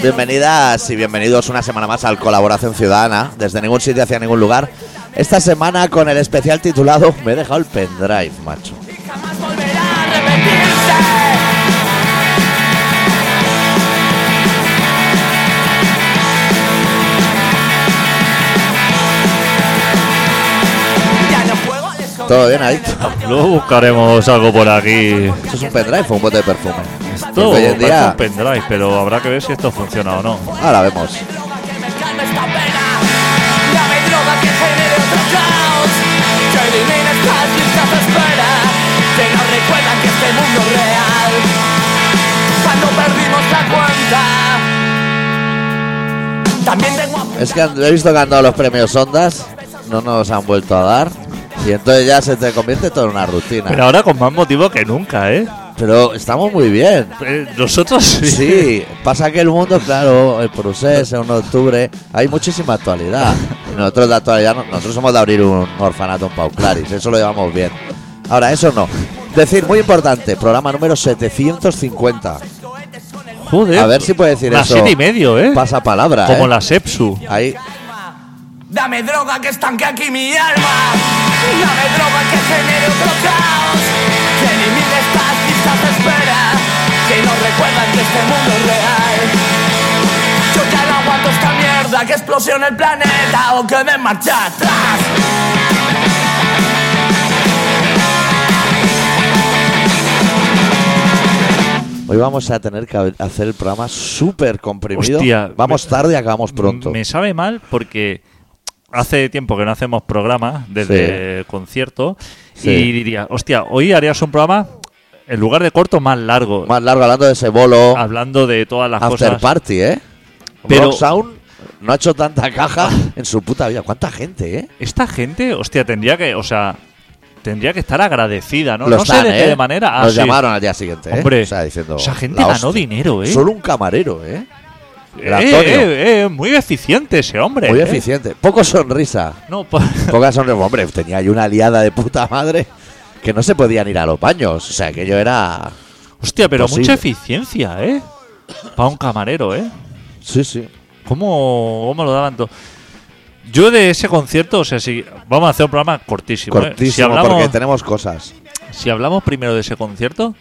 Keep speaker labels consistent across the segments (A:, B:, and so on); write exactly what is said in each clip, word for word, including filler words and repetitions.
A: Bienvenidas y bienvenidos una semana más al Colaboración Ciudadana, desde ningún sitio hacia ningún lugar. Esta semana con el especial titulado Me he dejado el pendrive, macho.
B: Y jamás volverá a repetirse. Ya no juego al escondido.
A: ¿Todo bien, Adicto?
C: Luego buscaremos algo por aquí.
A: ¿Eso es un pendrive o un bote de perfume?
C: Esto
A: Porque hoy en
C: parece
A: día-
C: un pendrive, pero habrá que ver si esto funciona o no.
A: Ahora vemos.
B: Droga que me calme esta pena. Dame droga que genere otro caos. Que elimine estas listas de espera. Que nos recuerdan que este mundo es real. Cuando perdimos la cuenta. También tengo a...
A: Es que han- he visto que han dado los premios Ondas, no nos han vuelto a dar, y entonces ya se te convierte todo en una rutina.
C: Pero ahora con más motivo que nunca, ¿eh?
A: Pero estamos muy bien.
C: Eh, Nosotros sí.
A: Sí, pasa que el mundo, claro, el procés, el uno de octubre, hay muchísima actualidad. Y nosotros de actualidad, no- nosotros somos de abrir un orfanato en Pau Claris, eso lo llevamos bien. Ahora, eso no. Decir, muy importante, programa número setecientos cincuenta.
C: Joder.
A: A ver si puede decir
C: Las
A: eso.
C: siete y medio, ¿eh?
A: Pasa palabra,
C: Como
A: ¿eh?
C: la Sepsu.
A: Ahí,
B: Dame droga que estanque aquí mi alma. Dame droga que genere otro caos. Que elimine estas listas de espera. Que nos recuerdan que este mundo es real. Yo ya no aguanto esta mierda. Que explosione el planeta o que den marcha atrás.
A: hoy vamos a tener que hacer el programa súper comprimido.
C: Hostia,
A: vamos
C: me-
A: tarde y acabamos pronto.
C: Me sabe mal porque hace tiempo que no hacemos programas desde el concierto.
A: Sí.
C: Y diría, hostia, hoy harías un programa en lugar de corto más largo.
A: Más largo hablando de ese bolo
C: Hablando de todas las
A: after
C: cosas.
A: party, ¿eh?
C: Pero-
A: Rock Sound no ha hecho tanta caja en su puta vida. ¿Cuánta gente, eh?
C: Esta gente, hostia, tendría que, o sea, tendría que estar agradecida, ¿no?
A: Lo
C: no
A: están,
C: sé de
A: ¿eh?
C: qué manera. Ah,
A: Nos
C: sí.
A: llamaron al día siguiente, ¿eh?
C: Hombre,
A: O sea, diciendo,
C: esa gente
A: la
C: ganó
A: hostia.
C: dinero, ¿eh?
A: Solo un camarero, ¿eh? El
C: Eh,
A: Antonio.
C: eh, eh, muy eficiente ese hombre.
A: Muy
C: ¿eh?
A: eficiente. Poco sonrisa.
C: No, po-
A: Poca sonrisa. Hombre, tenía ahí una liada de puta madre que no se podían ir a los baños. O sea, que yo era...
C: hostia, pero
A: Posible.
C: mucha eficiencia, ¿eh? Para un camarero, ¿eh?
A: Sí, sí.
C: ¿Cómo, cómo lo daban todo? Yo de ese concierto, o sea, si vamos a hacer un programa cortísimo. ¿eh?
A: Cortísimo,
C: Si hablamos,
A: porque tenemos cosas.
C: si hablamos primero de ese concierto,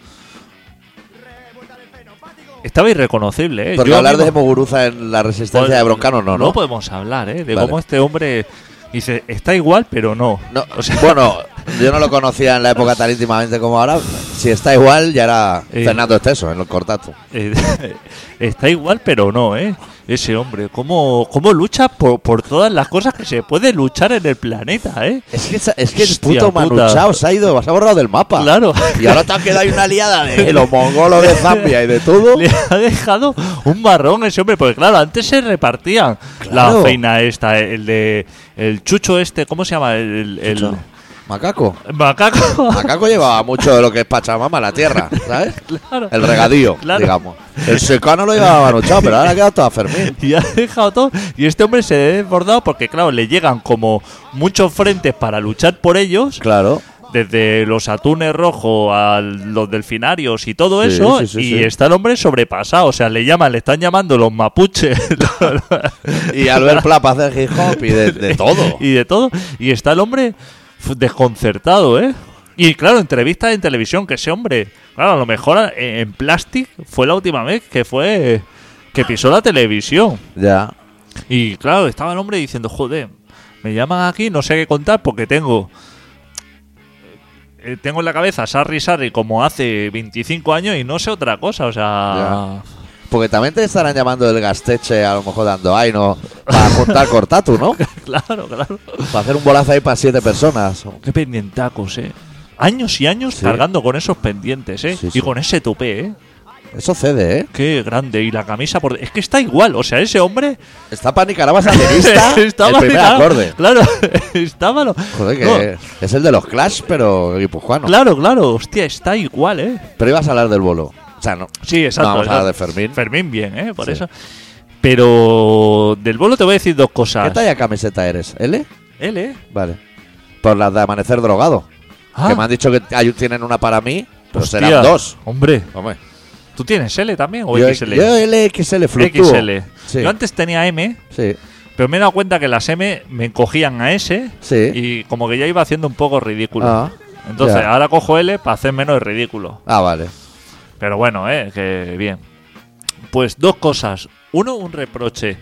C: estaba irreconocible, ¿eh?
A: Porque
C: Yo
A: hablar
C: mismo-
A: de Muguruza en la resistencia
C: Pues,
A: de Broncano no, ¿no?
C: podemos hablar, ¿eh? De
A: Vale.
C: cómo este hombre dice, está igual, pero no.
A: No,
C: O sea,
A: bueno, yo no lo conocía en la época tan íntimamente como ahora. Si está igual, ya era
C: Eh.
A: Fernando Esteso en el cortato.
C: eh, está igual, pero no, ¿eh? Ese hombre, cómo, cómo lucha por, por todas las cosas que se puede luchar en el planeta, ¿eh?
A: Es que, es que el
C: Hostia
A: puto
C: puta.
A: Manuchao se ha ido, se ha borrado del mapa.
C: Claro.
A: Y ahora te ha quedado ahí una liada de los mongolos de Zambia y de todo.
C: Le ha dejado un marrón ese hombre, porque claro, antes se repartían
A: Claro.
C: la feina esta, el de el chucho este, ¿cómo se llama? El, el-
A: Chucho. Macaco.
C: el macaco.
A: Macaco llevaba mucho de lo que es Pachamama, la tierra, ¿sabes?
C: Claro.
A: El regadío,
C: Claro.
A: digamos. El secano lo llevaba Manuchao, pero ahora ha quedado todo a Fermín.
C: Y ha dejado todo. Y este hombre se ha desbordado porque, claro, le llegan como muchos frentes para luchar por ellos.
A: Claro.
C: Desde los atunes rojos a los delfinarios y todo
A: Sí,
C: eso.
A: sí, sí,
C: y
A: sí.
C: está el hombre sobrepasado. O sea, le llaman, le están llamando los mapuches.
A: Y Albert Pla para hacer hip hop y de, de todo.
C: y de todo. Y está el hombre f- desconcertado, ¿eh? Y claro, entrevistas en televisión, que ese hombre, claro, a lo mejor eh, en Plastic fue la última vez que fue que pisó la televisión.
A: Ya.
C: Y claro, estaba el hombre diciendo, joder, me llaman aquí, no sé qué contar porque tengo eh, tengo en la cabeza Sarri Sarri como hace veinticinco años y no sé otra cosa, o sea...
A: Porque también te estarán llamando del Gasteche, a lo mejor dando ay, no, para juntar cortatu, ¿no?
C: Claro, claro.
A: Para hacer un bolazo ahí para siete personas.
C: Qué pendientacos, eh. Años y años
A: Sí.
C: cargando con esos pendientes, eh.
A: Sí,
C: y
A: sí.
C: con ese tupé, eh.
A: Eso cede, ¿eh?
C: Qué grande. Y la camisa por... Es que está igual. O sea, ese hombre...
A: Está para Nicaragua sandinista
C: estaba
A: el primer
C: claro,
A: acorde.
C: Claro, estaba... lo-
A: Joder, que
C: No,
A: es el de los Clash, pero guipuzcoano.
C: claro, claro. Hostia, está igual, eh.
A: Pero ibas a hablar del bolo. O sea, no.
C: Sí, exacto.
A: No vamos a hablar de
C: exacto.
A: Fermín.
C: Fermín bien, eh. Por
A: Sí.
C: eso... Pero del bolo te voy a decir dos cosas.
A: ¿Qué talla camiseta eres? ¿L?
C: Él, eh.
A: Vale. Por las de amanecer drogado.
C: Ah,
A: Que me han dicho que hay- tienen una para mí, pero
C: hostia,
A: serán dos.
C: Hombre,
A: Hombre.
C: ¿Tú tienes L también o
A: Yo,
C: X L?
A: yo L X L fluctúo.
C: X L.
A: Sí.
C: Yo antes tenía M,
A: Sí,
C: pero me he dado cuenta que las M me encogían a S
A: sí.
C: y como que ya iba haciendo un poco ridículo.
A: Ah,
C: Entonces
A: ya.
C: ahora cojo L para hacer menos ridículo.
A: Ah, vale.
C: Pero bueno, eh, que bien. Pues dos cosas. Uno, un reproche.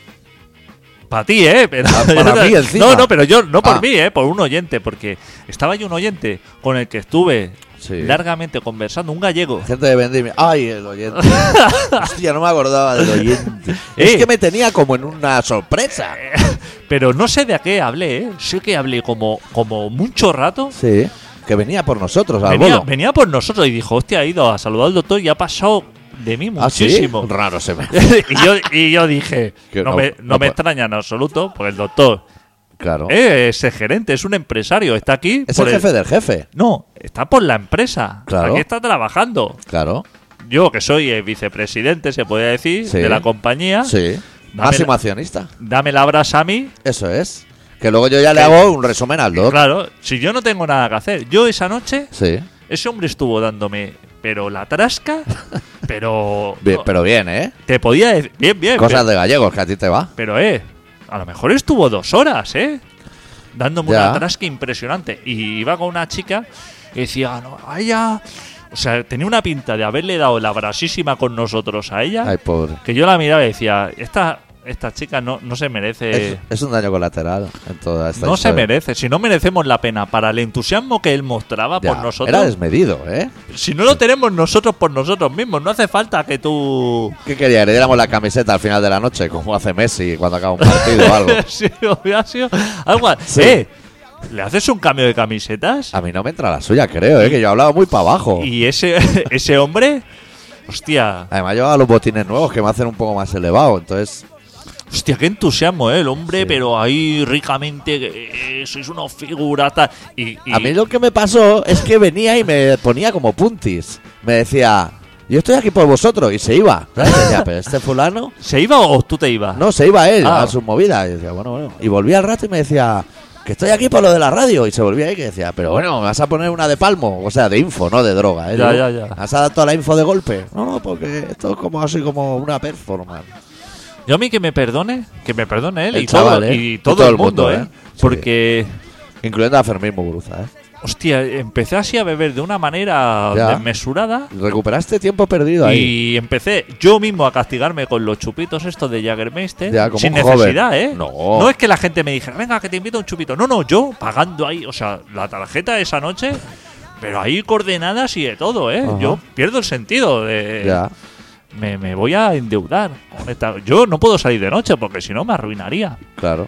C: Para ti, ¿eh? Pero,
A: Ah, para mí encima.
C: No, no, pero yo, no por
A: Ah.
C: mí, ¿eh? Por un oyente. Porque estaba yo un oyente con el que estuve
A: Sí.
C: largamente conversando, un gallego.
A: Gente de Vendimia. Ay, el oyente. Hostia, no me acordaba del oyente.
C: Eh.
A: Es que me tenía como en una sorpresa.
C: Pero no sé de a qué hablé, ¿eh? Sé que hablé como, como mucho rato.
A: Sí. Que venía por nosotros, al
C: Venía,
A: bolo.
C: venía por nosotros y dijo, hostia, ha ido a saludar al doctor y ha pasado de mí
A: Ah, sí.
C: muchísimo.
A: Raro se me.
C: y, yo, y yo dije,
A: Que
C: no,
A: no-
C: me, no
A: no
C: me
A: puede-
C: extraña en absoluto, porque el doctor
A: Claro.
C: es el gerente, es un empresario, está aquí.
A: Es
C: por
A: el jefe del jefe.
C: No, está por la empresa.
A: Claro.
C: Aquí está trabajando.
A: Claro.
C: Yo, que soy el vicepresidente, se podría decir,
A: Sí.
C: de la compañía,
A: Sí.
C: Dame
A: Máximo
C: la-
A: accionista.
C: dame la brasa a mí.
A: Eso es. Que luego yo ya le
C: Que-
A: hago un resumen al doc.
C: Claro, si yo no tengo nada que hacer. Yo esa noche,
A: Sí.
C: ese hombre estuvo dándome, pero la trasca, pero...
A: Bien, pero bien, ¿eh?
C: Te podía decir... Bien, bien.
A: Cosas
C: pero,
A: de gallegos que a ti te va.
C: pero, eh, a lo mejor estuvo dos horas, eh. Dándome
A: Ya.
C: una trasca impresionante. Y iba con una chica y decía, no, a ella... O sea, tenía una pinta de haberle dado la brasísima con nosotros a ella,
A: Ay, pobre.
C: que yo la miraba y decía, esta, esta chica no, no se merece...
A: Es, es un daño colateral en toda esta
C: no se
A: historia.
C: merece. Si no merecemos la pena para el entusiasmo que él mostraba
A: Ya,
C: por nosotros...
A: Era desmedido, ¿eh?
C: Si no lo tenemos nosotros por nosotros mismos, no hace falta que tú...
A: ¿Qué quería? Le diéramos la camiseta al final de la noche, como hace Messi cuando acaba un partido o algo.
C: Sí, hubiera sido algo...
A: Sí.
C: Eh, ¿le haces un cambio de camisetas?
A: A mí no me entra la suya, creo, ¿eh? Que yo hablaba muy para abajo.
C: Y ese, ese hombre... Hostia,
A: Además llevaba los botines nuevos que me hacen un poco más elevado, entonces...
C: hostia, qué entusiasmo, ¿eh? El hombre,
A: Sí.
C: pero ahí ricamente... Eh, sois una figura tal... Y, y-
A: A mí lo que me pasó es que venía y me ponía como puntis. Me decía, yo estoy aquí por vosotros, y se iba. ¿Sabes? Y decía, pero este fulano...
C: ¿Se iba o tú te ibas?
A: No, se iba él
C: Ah.
A: a su movida. Y decía, bueno, bueno. Y volvía al rato y me decía, que estoy aquí por lo de la radio. Y se volvía ahí y decía, pero bueno, ¿me vas a poner una de palmo? O sea, de info, no de droga. ¿eh?
C: Ya,
A: Digo,
C: ya, ya.
A: ¿me vas a dar toda la info de golpe? No, no, porque esto es como así como una performance.
C: Yo a mí que me perdone, que me perdone él
A: El
C: y,
A: chaval,
C: todo,
A: ¿eh?
C: y
A: Y
C: todo,
A: todo
C: el
A: el
C: mundo,
A: mundo,
C: ¿eh?
A: ¿eh? Sí.
C: Porque...
A: Incluyendo a Fermín Muguruza, ¿eh?
C: Hostia, empecé así a beber de una manera
A: Ya.
C: desmesurada
A: Recuperaste tiempo perdido ahí.
C: y empecé yo mismo a castigarme con los chupitos estos de Jägermeister
A: Ya, como
C: sin
A: un joven.
C: necesidad, ¿eh?
A: No.
C: No es que la gente me dijera, venga, que te invito a un chupito. No, no, yo pagando ahí, o sea, la tarjeta esa noche, pero ahí coordenadas y de todo, ¿eh?
A: Ajá.
C: Yo pierdo el sentido de...
A: Ya.
C: Me, me voy a endeudar. con esta- Yo no puedo salir de noche porque si no me arruinaría.
A: Claro.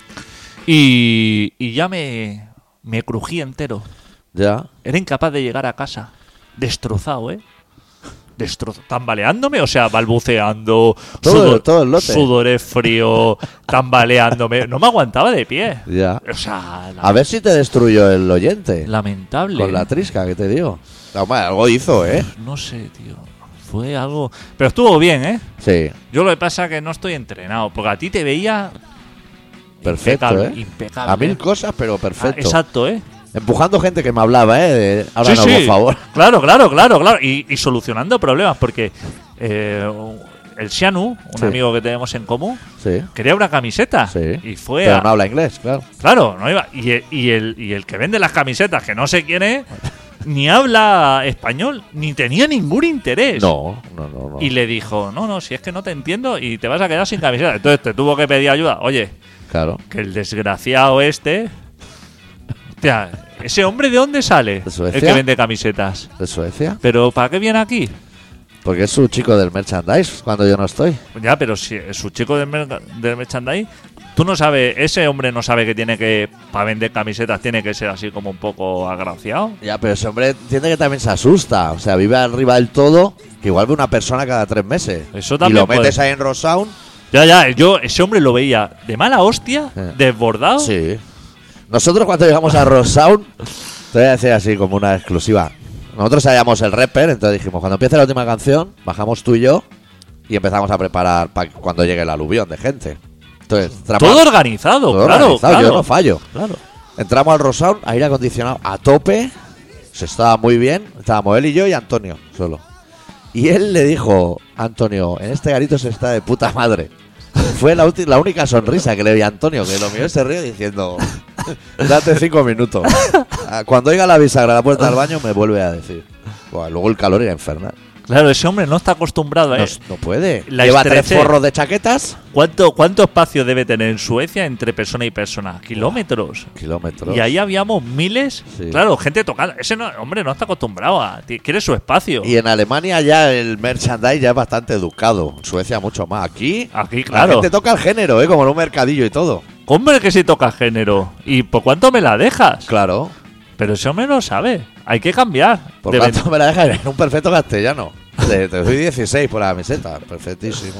C: Y, y ya me, me crují entero.
A: Ya.
C: Era incapaz de llegar a casa. Destrozado, ¿eh? Destrozado. Tambaleándome, o sea, balbuceando.
A: Todo el- todo el lote.
C: Sudores frío, tambaleándome. No me aguantaba de pie.
A: Ya.
C: O sea, la-
A: A ver si te destruyó el oyente.
C: lamentable.
A: Con la trisca que te digo. No, hombre, algo hizo, ¿eh?
C: No sé, tío. Fue algo... Pero estuvo bien, ¿eh?
A: Sí.
C: Yo lo que pasa es que no estoy entrenado. Porque a ti te veía...
A: Perfecto,
C: impecable,
A: ¿eh?
C: impecable.
A: A mil cosas, pero
C: Ah,
A: perfecto.
C: exacto, ¿eh?
A: Empujando gente que me hablaba, ¿eh? De, ahora
C: Sí,
A: no,
C: sí.
A: por favor.
C: Claro, claro, claro, claro. Y, y solucionando problemas, porque eh, el Xianu, un
A: Sí.
C: amigo que tenemos en común,
A: Sí.
C: quería una camiseta.
A: Sí.
C: Y fue
A: Pero
C: a-
A: no habla inglés, claro.
C: Claro, no iba. Y el, y, el, y el que vende las camisetas, que no sé quién es, ni habla español, ni tenía ningún interés.
A: No, no, no. no.
C: Y le dijo, no, no, si es que no te entiendo y te vas a quedar sin camiseta. Entonces te tuvo que pedir ayuda. Oye,
A: Claro.
C: que el desgraciado este... Hostia, ¿ese hombre de dónde sale?
A: ¿De Suecia?
C: El que vende camisetas.
A: ¿De Suecia?
C: ¿Pero para qué viene aquí?
A: Porque es su chico del merchandise cuando yo no estoy.
C: Ya, pero si es su chico del, merc- del merchandise, tú no sabes, ese hombre no sabe que tiene que, para vender camisetas, tiene que ser así como un poco agraciado.
A: Ya, pero ese hombre entiende que también se asusta. O sea, vive arriba del todo, que igual ve una persona cada tres meses.
C: Eso
A: y
C: también
A: lo metes
C: puede.
A: ahí en Rosound.
C: Ya, ya, yo ese hombre lo veía de mala hostia,
A: Eh.
C: desbordado.
A: Sí. Nosotros cuando llegamos a Rosound, te voy a decir así como una exclusiva. Nosotros sabíamos el rapper, entonces dijimos, cuando empiece la última canción, bajamos tú y yo y empezamos a preparar para cuando llegue el aluvión de gente. Entonces, entramos-
C: Todo organizado,
A: todo
C: claro,
A: organizado,
C: claro.
A: yo no fallo.
C: Claro.
A: Entramos al Rosound, aire acondicionado a tope, se estaba muy bien, estábamos él y yo y Antonio solo. Y él le dijo, Antonio, en este garito se está de puta madre. Fue la, ulti- la única sonrisa que le vi a Antonio, que lo miró y se ríe diciendo, date cinco minutos. Cuando oiga la bisagra a la puerta del baño me vuelve a decir. Buah, luego el calor era infernal.
C: Claro, ese hombre no está acostumbrado a
A: No,
C: eso.
A: no puede.
C: La
A: Lleva tres
C: estrechez.
A: forros de chaquetas.
C: ¿Cuánto, ¿Cuánto espacio debe tener en Suecia entre persona y persona? Kilómetros.
A: Kilómetros.
C: Y ahí habíamos miles.
A: Sí.
C: Claro, gente tocando. Ese no, hombre no está acostumbrado a. ti- Quiere su espacio.
A: Y en Alemania ya el merchandise ya es bastante educado. En Suecia mucho más. Aquí,
C: Aquí,
A: la
C: claro.
A: gente toca el género, ¿eh? Como en un mercadillo y todo.
C: Hombre, que si toca género. ¿Y por cuánto me la dejas?
A: Claro.
C: Pero ese hombre no sabe. Hay que cambiar.
A: Por
C: De
A: tanto me la dejas en un perfecto castellano. Te, te doy dieciséis por la camiseta. Perfectísimo.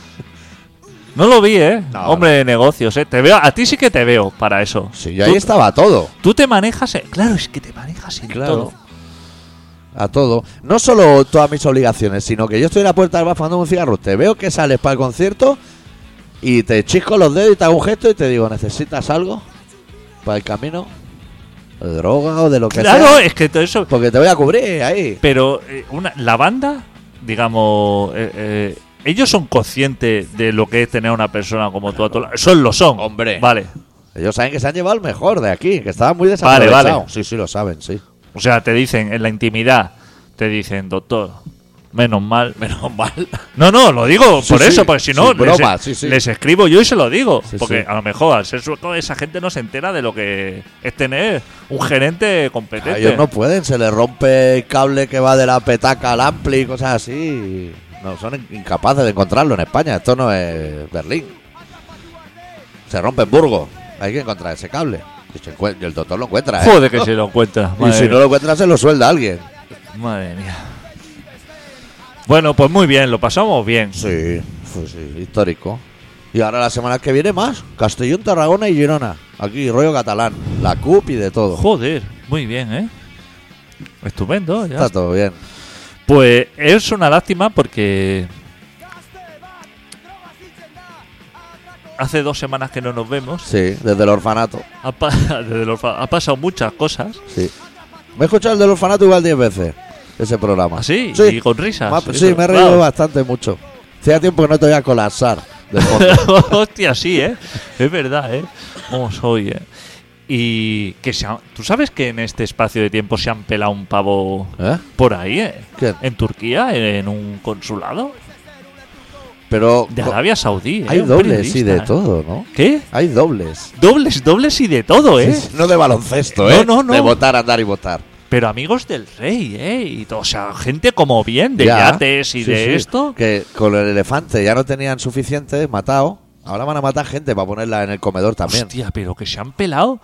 C: No lo vi, ¿eh?
A: No,
C: Hombre de negocios, ¿eh? Te veo, a ti sí que te veo para eso.
A: Sí, yo
C: Tú-
A: ahí estaba todo.
C: Tú te manejas, en- claro, es que te manejas en
A: Claro.
C: todo.
A: A todo. No solo todas mis obligaciones, sino que yo estoy en la puerta del bar fumando un cigarro. Te veo que sales para el concierto y te chisco los dedos y te hago un gesto y te digo, ¿necesitas algo para el camino? ¿De droga o de lo que
C: Claro,
A: sea?
C: es que todo eso.
A: Porque te voy a cubrir ahí.
C: Pero eh, una, la banda, digamos, eh, eh, ellos son conscientes de lo que es tener a una persona como tú a tu lado. Son lo son.
A: Hombre.
C: Vale.
A: Ellos saben que se han llevado el mejor de aquí, que estaba muy
C: Vale,
A: desaprovechado.
C: vale.
A: Sí, sí, lo saben, sí.
C: O sea, te dicen en la intimidad, te dicen, doctor, menos mal.
A: Menos mal.
C: No, no, lo digo
A: Sí,
C: por
A: sí,
C: eso, porque si no,
A: sin
C: les,
A: broma, sí, sí.
C: les escribo yo y se lo digo.
A: Sí,
C: porque
A: sí.
C: a lo mejor al ser sueco, esa gente no se entera de lo que es tener un gerente competente.
A: Ellos no pueden, se les rompe el cable que va de la petaca al ampli y cosas así. y No, son in- incapaces de encontrarlo en España. Esto no es Berlín. Se rompe en Burgos. Hay que encontrar ese cable. Y se encuent- y el doctor lo encuentra, ¿eh?
C: Joder, que se lo encuentra.
A: Y
C: Madre
A: si no
C: mía.
A: lo encuentra, se lo suelda a alguien.
C: Madre mía. Bueno, pues muy bien, lo pasamos bien.
A: Sí, pues sí, histórico. Y ahora la semana que viene más. Castellón, Tarragona y Girona. Aquí, rollo catalán. La C U P y de todo.
C: Joder, muy bien, ¿eh? Estupendo, ya.
A: Está todo bien.
C: Pues es una lástima porque hace dos semanas que no nos vemos.
A: Sí, desde el orfanato.
C: Ha, pa- desde el orfa- ha pasado muchas cosas.
A: Sí. Me he escuchado el del orfanato igual diez veces. Ese programa.
C: Así,
A: Sí.
C: y con risas.
A: Ma-
C: Eso,
A: sí, me he reído
C: claro.
A: bastante mucho. Hacía tiempo que no te voy a colapsar de fondo.
C: Hostia, sí, ¿eh? Es verdad, ¿eh? Como soy, ¿eh? Y que se ha- ¿tú sabes que en este espacio de tiempo se han pelado un pavo
A: ¿Eh?
C: por ahí, ¿eh?
A: ¿Quién?
C: En Turquía, en un consulado
A: Pero
C: de
A: co-
C: Arabia Saudí, ¿eh?
A: hay
C: Un
A: dobles y de
C: periodista.
A: todo, ¿no?
C: ¿Qué?
A: Hay dobles.
C: Dobles, dobles y de todo, ¿eh?
A: No de baloncesto,
C: No,
A: ¿eh?
C: no, no.
A: De votar, andar y votar.
C: Pero amigos del rey, ¿eh? Y todo, o sea, gente como bien, de
A: Ya.
C: yates y
A: Sí,
C: de
A: sí.
C: esto.
A: Que con el elefante ya no tenían suficiente matado. Ahora van a matar gente para ponerla en el comedor también.
C: Hostia, pero que se han pelado.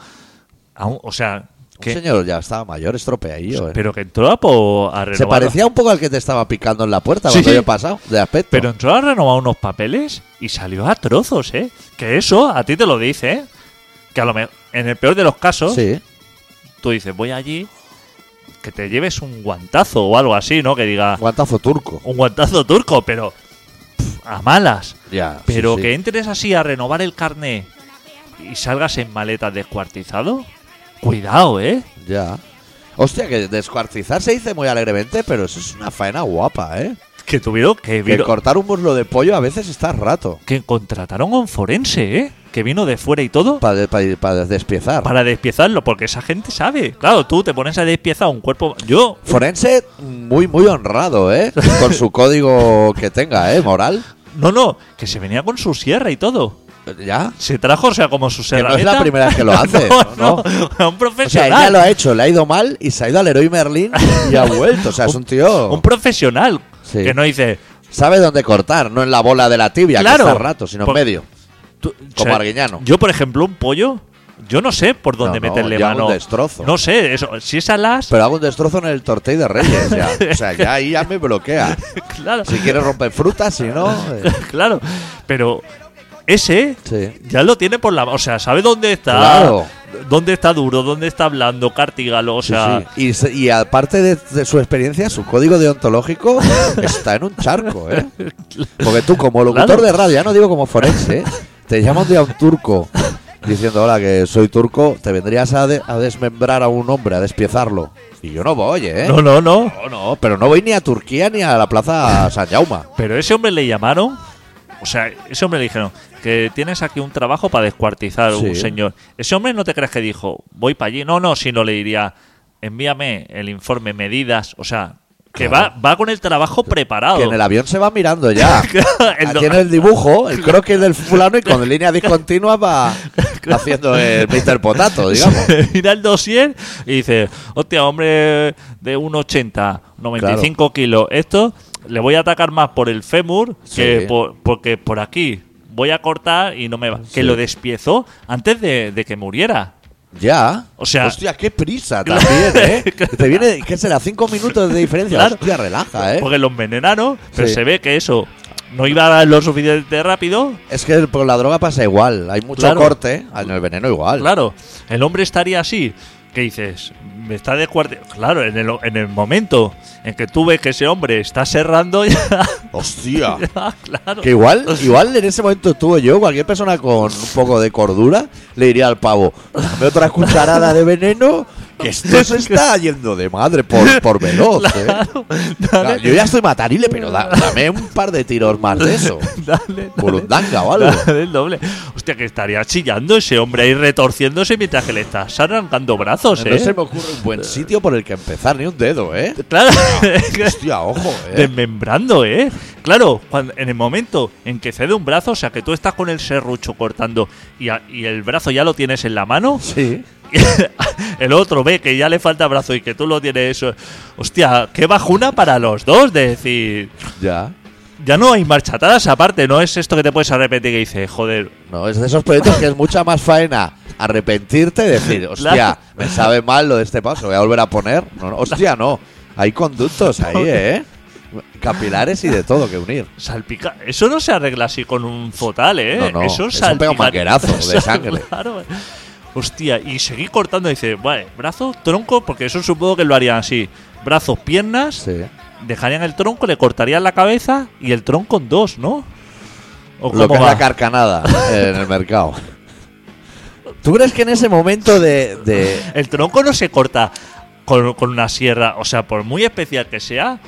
C: a un- o sea,
A: Un
C: que,
A: señor ya estaba mayor, estropeadillo, ¿eh?
C: pero que entró a, po- a renovar.
A: Se parecía un poco al que te estaba picando en la puerta
C: Sí,
A: cuando
C: sí.
A: yo he pasado, de aspecto.
C: Pero entró a renovar unos papeles y salió a trozos, ¿eh? Que eso a ti te lo dice, ¿eh? Que a lo mejor, en el peor de los casos,
A: Sí.
C: tú dices, voy allí, que te lleves un guantazo o algo así, ¿no? Que diga,
A: Guantazo turco.
C: un guantazo turco, pero pf, a malas.
A: Ya.
C: Pero
A: sí, sí.
C: que entres así a renovar el carné y salgas en maletas descuartizado, cuidado, ¿eh?
A: Ya. Hostia, que descuartizar se dice muy alegremente, pero eso es una faena guapa, ¿eh?
C: Que tuvieron que
A: Que
C: vino-
A: cortar un muslo de pollo a veces está rato.
C: que contrataron a un forense, ¿eh? Que vino de fuera y todo
A: Para para despiezar.
C: para despiezarlo, porque esa gente sabe. Claro, tú te pones a despiezar un cuerpo. Yo,
A: Forense muy, muy honrado, ¿eh? Con su código que tenga, ¿eh? Moral.
C: no, no, que se venía con su sierra y todo.
A: ¿Ya?
C: Se trajo, o sea, como su
A: Que no es
C: herramienta.
A: la primera vez que lo hace,
C: no,
A: ¿no?
C: no, un
A: O
C: profesional.
A: sea, ya lo ha hecho, le ha ido mal y se ha ido al Leroy Merlin y ha vuelto. O sea, es un tío.
C: Un profesional.
A: Sí.
C: Que no dice.
A: Sabe dónde cortar, no en la bola de la tibia,
C: Claro.
A: que está rato, sino en
C: Por-
A: medio.
C: tú- o
A: Como
C: sea,
A: Arguiñano.
C: Yo, por ejemplo, un pollo. Yo no sé por dónde
A: No, no,
C: meterle
A: ya
C: mano.
A: un destrozo.
C: No sé, eso. Si es alas.
A: Pero hago un destrozo en el tortell de Reyes, ya. O sea, ya ahí ya me bloquea.
C: Claro.
A: Si quieres romper frutas, si no. eh,
C: Claro. Pero ese
A: Sí.
C: ya lo tiene por la. O sea, sabe dónde está.
A: Claro.
C: Dónde está duro, dónde está blando, cártigalo. O
A: Sí,
C: sea.
A: sí. Y, se- y aparte de, de su experiencia, su código deontológico está en un charco, ¿eh? Porque tú, como locutor
C: Claro.
A: de radio, ya no digo como forense, ¿eh? Te llama un día un turco diciendo, hola, que soy turco, te vendrías a, de- a desmembrar a un hombre, a despiezarlo. Y yo no voy, ¿eh?
C: No, no, no.
A: No, no, pero no voy ni a Turquía ni a la plaza San Jaume.
C: Pero ese hombre le llamaron. O sea, ese hombre le dijeron que tienes aquí un trabajo para descuartizar a un
A: Sí.
C: señor. Ese hombre no te crees que dijo, voy para allí. No, no, sino le diría, envíame el informe, medidas. O sea, que
A: Claro.
C: va, va con el trabajo preparado.
A: Que en el avión se va mirando ya.
C: El
A: Ah,
C: do-
A: Tiene el dibujo, el croquis del fulano y con línea discontinua va haciendo el mister Potato, digamos.
C: Mira el dossier y dice, hostia, hombre de uno ochenta, noventa y cinco kilos, esto le voy a atacar más por el fémur que
A: Sí.
C: por, porque por aquí voy a cortar y no me va.
A: Sí.
C: Que lo despiezó antes de, de que muriera.
A: Ya.
C: O sea-
A: Hostia, qué prisa también, ¿eh? Te viene, ¿qué será? Cinco minutos de diferencia.
C: Claro.
A: Hostia, relaja, ¿eh?
C: Porque los envenenaron, pero
A: Sí.
C: se ve que eso no iba lo suficiente rápido.
A: Es que por la droga pasa igual. Hay mucho
C: Claro.
A: corte. En el veneno igual.
C: Claro, el hombre estaría así. ¿Qué dices? Me está descuartizando. Claro, en el, en el momento en que tú ves que ese hombre está serrando, ya.
A: Hostia.
C: ya, claro.
A: Que igual, igual en ese momento tú o yo, cualquier persona con un poco de cordura, le diría al pavo, dame otra cucharada de veneno, que esto se está yendo de madre por, por veloz, ¿eh?
C: Claro,
A: Claro,
C: dale,
A: yo ya estoy matarile, pero da- dame un par de tiros más de eso.
C: dale,
A: Burundanga o algo.
C: dale el doble. Hostia, que estaría chillando ese hombre ahí retorciéndose mientras que le estás arrancando brazos,
A: No
C: ¿eh?
A: se me ocurre un buen sitio por el que empezar, ni un dedo, ¿eh?
C: Claro,
A: Hostia, ojo, ¿eh?
C: desmembrando, ¿eh? Claro, cuando, en el momento en que cede un brazo, o sea, que tú estás con el serrucho cortando y, a- y el brazo ya lo tienes en la mano,
A: Sí.
C: el otro ve que ya le falta brazo y que tú lo tienes eso. Hostia, qué bajuna para los dos de decir,
A: Ya.
C: ya no hay marcha atrás, aparte, no es esto que te puedes arrepentir que dices, joder,
A: No, es de esos proyectos que es mucha más faena arrepentirte y decir, hostia,
C: Claro.
A: me sabe mal lo de este paso, voy a volver a poner. No, no, hostia, no. Hay conductos ahí, ¿eh? Capilares y de todo que unir.
C: salpica. Eso no se arregla así con un zotal, ¿eh?
A: No, no,
C: Eso,
A: eso pega un manguerazo de sangre.
C: Claro. Hostia, y seguí cortando y dice, vale, brazo, tronco, porque eso supongo que lo harían así. Brazos, piernas,
A: Sí.
C: dejarían el tronco, le cortarían la cabeza y el tronco en dos, ¿no? ¿O
A: Lo que
C: cómo
A: es
C: va?
A: la carcanada en el mercado. ¿Tú crees que en ese momento de, de-
C: El tronco no se corta con, con una sierra, o sea, por muy especial que sea,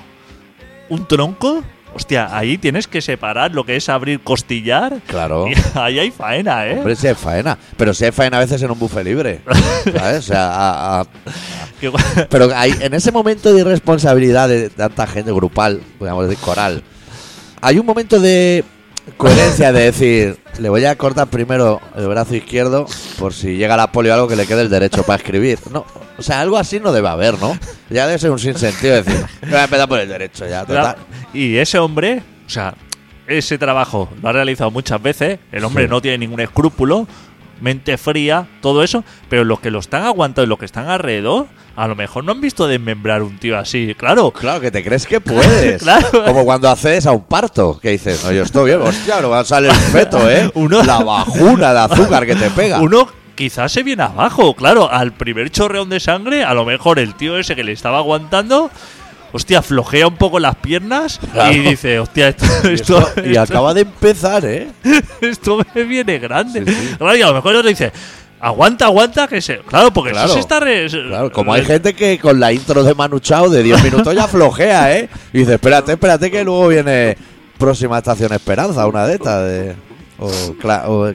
C: un tronco, hostia, ahí tienes que separar lo que es abrir costillar.
A: Claro.
C: Y ahí hay faena, ¿eh?
A: Hombre, si hay faena. Pero si hay faena a veces en un buffet libre. ¿Sabes? O sea, a- a-
C: Que igual-
A: pero hay, en ese momento de irresponsabilidad de tanta gente grupal, podríamos decir coral, hay un momento de coherencia de decir, le voy a cortar primero el brazo izquierdo por si llega la poli o algo que le quede el derecho para escribir. No, o sea, algo así no debe haber, ¿no? Ya debe ser un sinsentido decir, voy a empezar por el derecho ya, total.
C: Y ese hombre, o sea, ese trabajo lo ha realizado muchas veces. El hombre
A: Sí.
C: no tiene ningún escrúpulo, mente fría, todo eso. Pero los que lo están aguantando y los que están alrededor, a lo mejor no han visto desmembrar un tío así. Claro,
A: Claro, que te crees que puedes.
C: Claro.
A: Como cuando accedes a un parto, que dices, no, yo estoy bien, hostia, no va a salir el feto, ¿eh?
C: Uno-
A: La bajuna de azúcar que te pega.
C: uno quizás se viene abajo. Claro, al primer chorreón de sangre, a lo mejor el tío ese que le estaba aguantando, hostia, flojea un poco las piernas
A: Claro.
C: y dice, hostia, esto,
A: Y,
C: esto,
A: esto- y
C: esto-
A: acaba de empezar, ¿eh?
C: esto me viene grande.
A: Sí, sí.
C: Claro, y a lo mejor otro dice, aguanta, aguanta, que se. Claro, porque
A: Claro.
C: eso se está. Re-
A: Claro, como hay gente que con la intro de Manu Chao de diez minutos ya flojea, ¿eh? Y dice, espérate, espérate que luego viene próxima estación Esperanza, una de estas de... O, cla- o,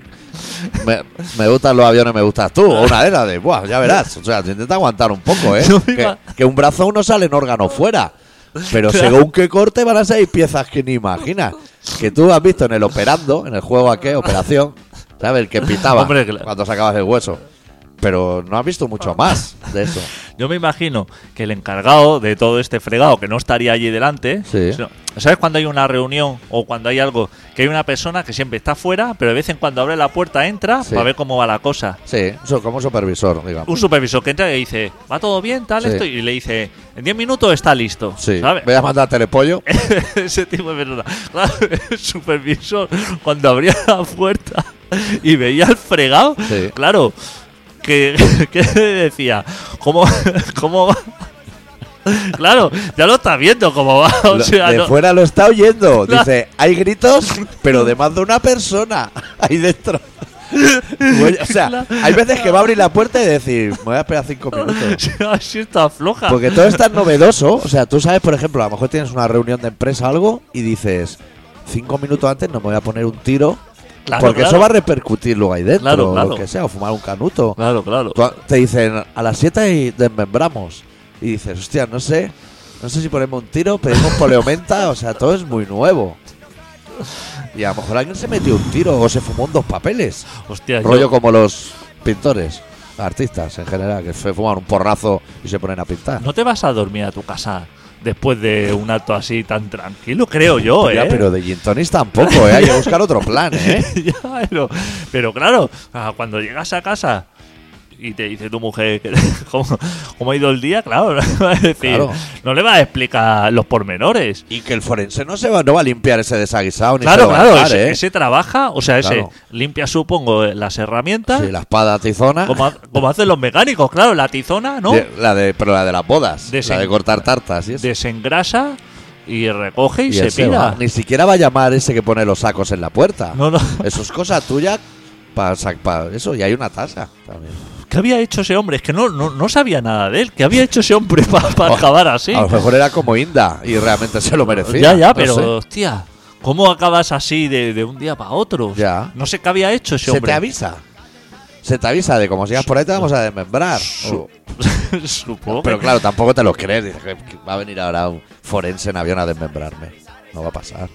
A: me, me gustan los aviones, me gustas tú. O una de esas de, buah, ya verás. O sea, intenta aguantar un poco, ¿eh?
C: No me
A: Que,
C: iba-
A: que un brazo aún no sale en órgano fuera. Pero
C: Claro.
A: según que corte van a ser piezas que ni imaginas. Que tú has visto en el Operando, en el juego aquel, Operación, ¿sabes? El que pitaba
C: Hombre, claro.
A: cuando sacabas el hueso. Pero no has visto mucho más de eso.
C: Yo me imagino que el encargado de todo este fregado, que no estaría allí delante,
A: Sí.
C: sino- ¿sabes cuando hay una reunión o cuando hay algo que hay una persona que siempre está fuera, pero de vez en cuando abre la puerta, entra
A: Sí.
C: para ver cómo va la cosa?
A: Sí, so- como supervisor, digamos.
C: Un supervisor que entra y dice, ¿va todo bien, tal,
A: Sí.
C: esto? Y le dice, en diez minutos está listo.
A: Sí.
C: ¿Sabes?
A: Voy a mandar telepollo.
C: Ese tipo de persona. Claro, el supervisor, cuando abría la puerta y veía el fregado,
A: Sí.
C: claro, que, que decía, ¿cómo, cómo va? Claro, ya lo está viendo cómo va. O
A: Lo-
C: sea,
A: de
C: no-
A: fuera lo está oyendo.
C: Claro.
A: Dice, hay gritos, pero de más de una persona ahí dentro. O sea, hay veces que va a abrir la puerta y decir, me voy a esperar cinco minutos.
C: Así está floja.
A: Porque todo es tan novedoso. O sea, tú sabes, por ejemplo, a lo mejor tienes una reunión de empresa o algo y dices, cinco minutos antes no me voy a poner un tiro.
C: Claro,
A: porque
C: claro.
A: eso va a repercutir luego ahí dentro,
C: Claro, claro.
A: lo que sea, o fumar un canuto.
C: Claro, claro.
A: Tú- Te dicen, a las siete y desmembramos. Y dices, hostia, no sé, no sé si ponerme un tiro, pedimos poliomenta, o sea, todo es muy nuevo. Y a lo mejor alguien se metió un tiro o se fumó en dos papeles.
C: Hostia,
A: Rollo
C: yo-
A: como los pintores, artistas en general, que se fuman un porrazo y se ponen a pintar.
C: ¿No te vas a dormir a tu casa después de un acto así tan tranquilo? Creo yo, ¿eh?
A: Ya, pero de gin tonics tampoco, ¿eh? Hay que buscar otro plan, ¿eh?
C: Ya, pero, pero claro, ah, cuando llegas a casa y te dice tu mujer que, cómo, cómo ha ido el día, claro, no le va a decir,
A: Claro.
C: no le va a explicar los pormenores.
A: Y que el forense no se va, no va a limpiar ese desaguisado ni
C: Claro,
A: se lo va a
C: claro,
A: dejar,
C: ese,
A: ¿eh?
C: ese trabaja, o sea,
A: Claro.
C: ese limpia, supongo, las herramientas,
A: Sí, la espada tizona.
C: como, ha- como hacen los mecánicos, claro, la tizona, ¿no?
A: de- la de, pero la de las bodas.
C: Desen-
A: la de cortar tartas y eso.
C: Desengrasa y recoge y,
A: Y
C: se
A: él se
C: pira.
A: va. Ni siquiera va a llamar ese que pone los sacos en la puerta.
C: No, no.
A: Eso es cosa tuya para eso. Y hay una tasa también.
C: ¿Qué había hecho ese hombre? Es que no, no, no sabía nada de él. ¿Qué había hecho ese hombre para
A: Oh,
C: acabar así?
A: A lo mejor era como Inda y realmente se lo merecía.
C: Ya, ya,
A: No
C: pero,
A: sé.
C: hostia, ¿cómo acabas así de, de un día para otro?
A: Ya.
C: No sé qué había hecho ese
A: Se
C: hombre.
A: te avisa. Se te avisa de como sigas por ahí te vamos a desmembrar. O-
C: Supongo.
A: pero
C: que-
A: claro, tampoco te lo crees. Dices que que va a venir ahora un forense en avión a desmembrarme. No va a pasar.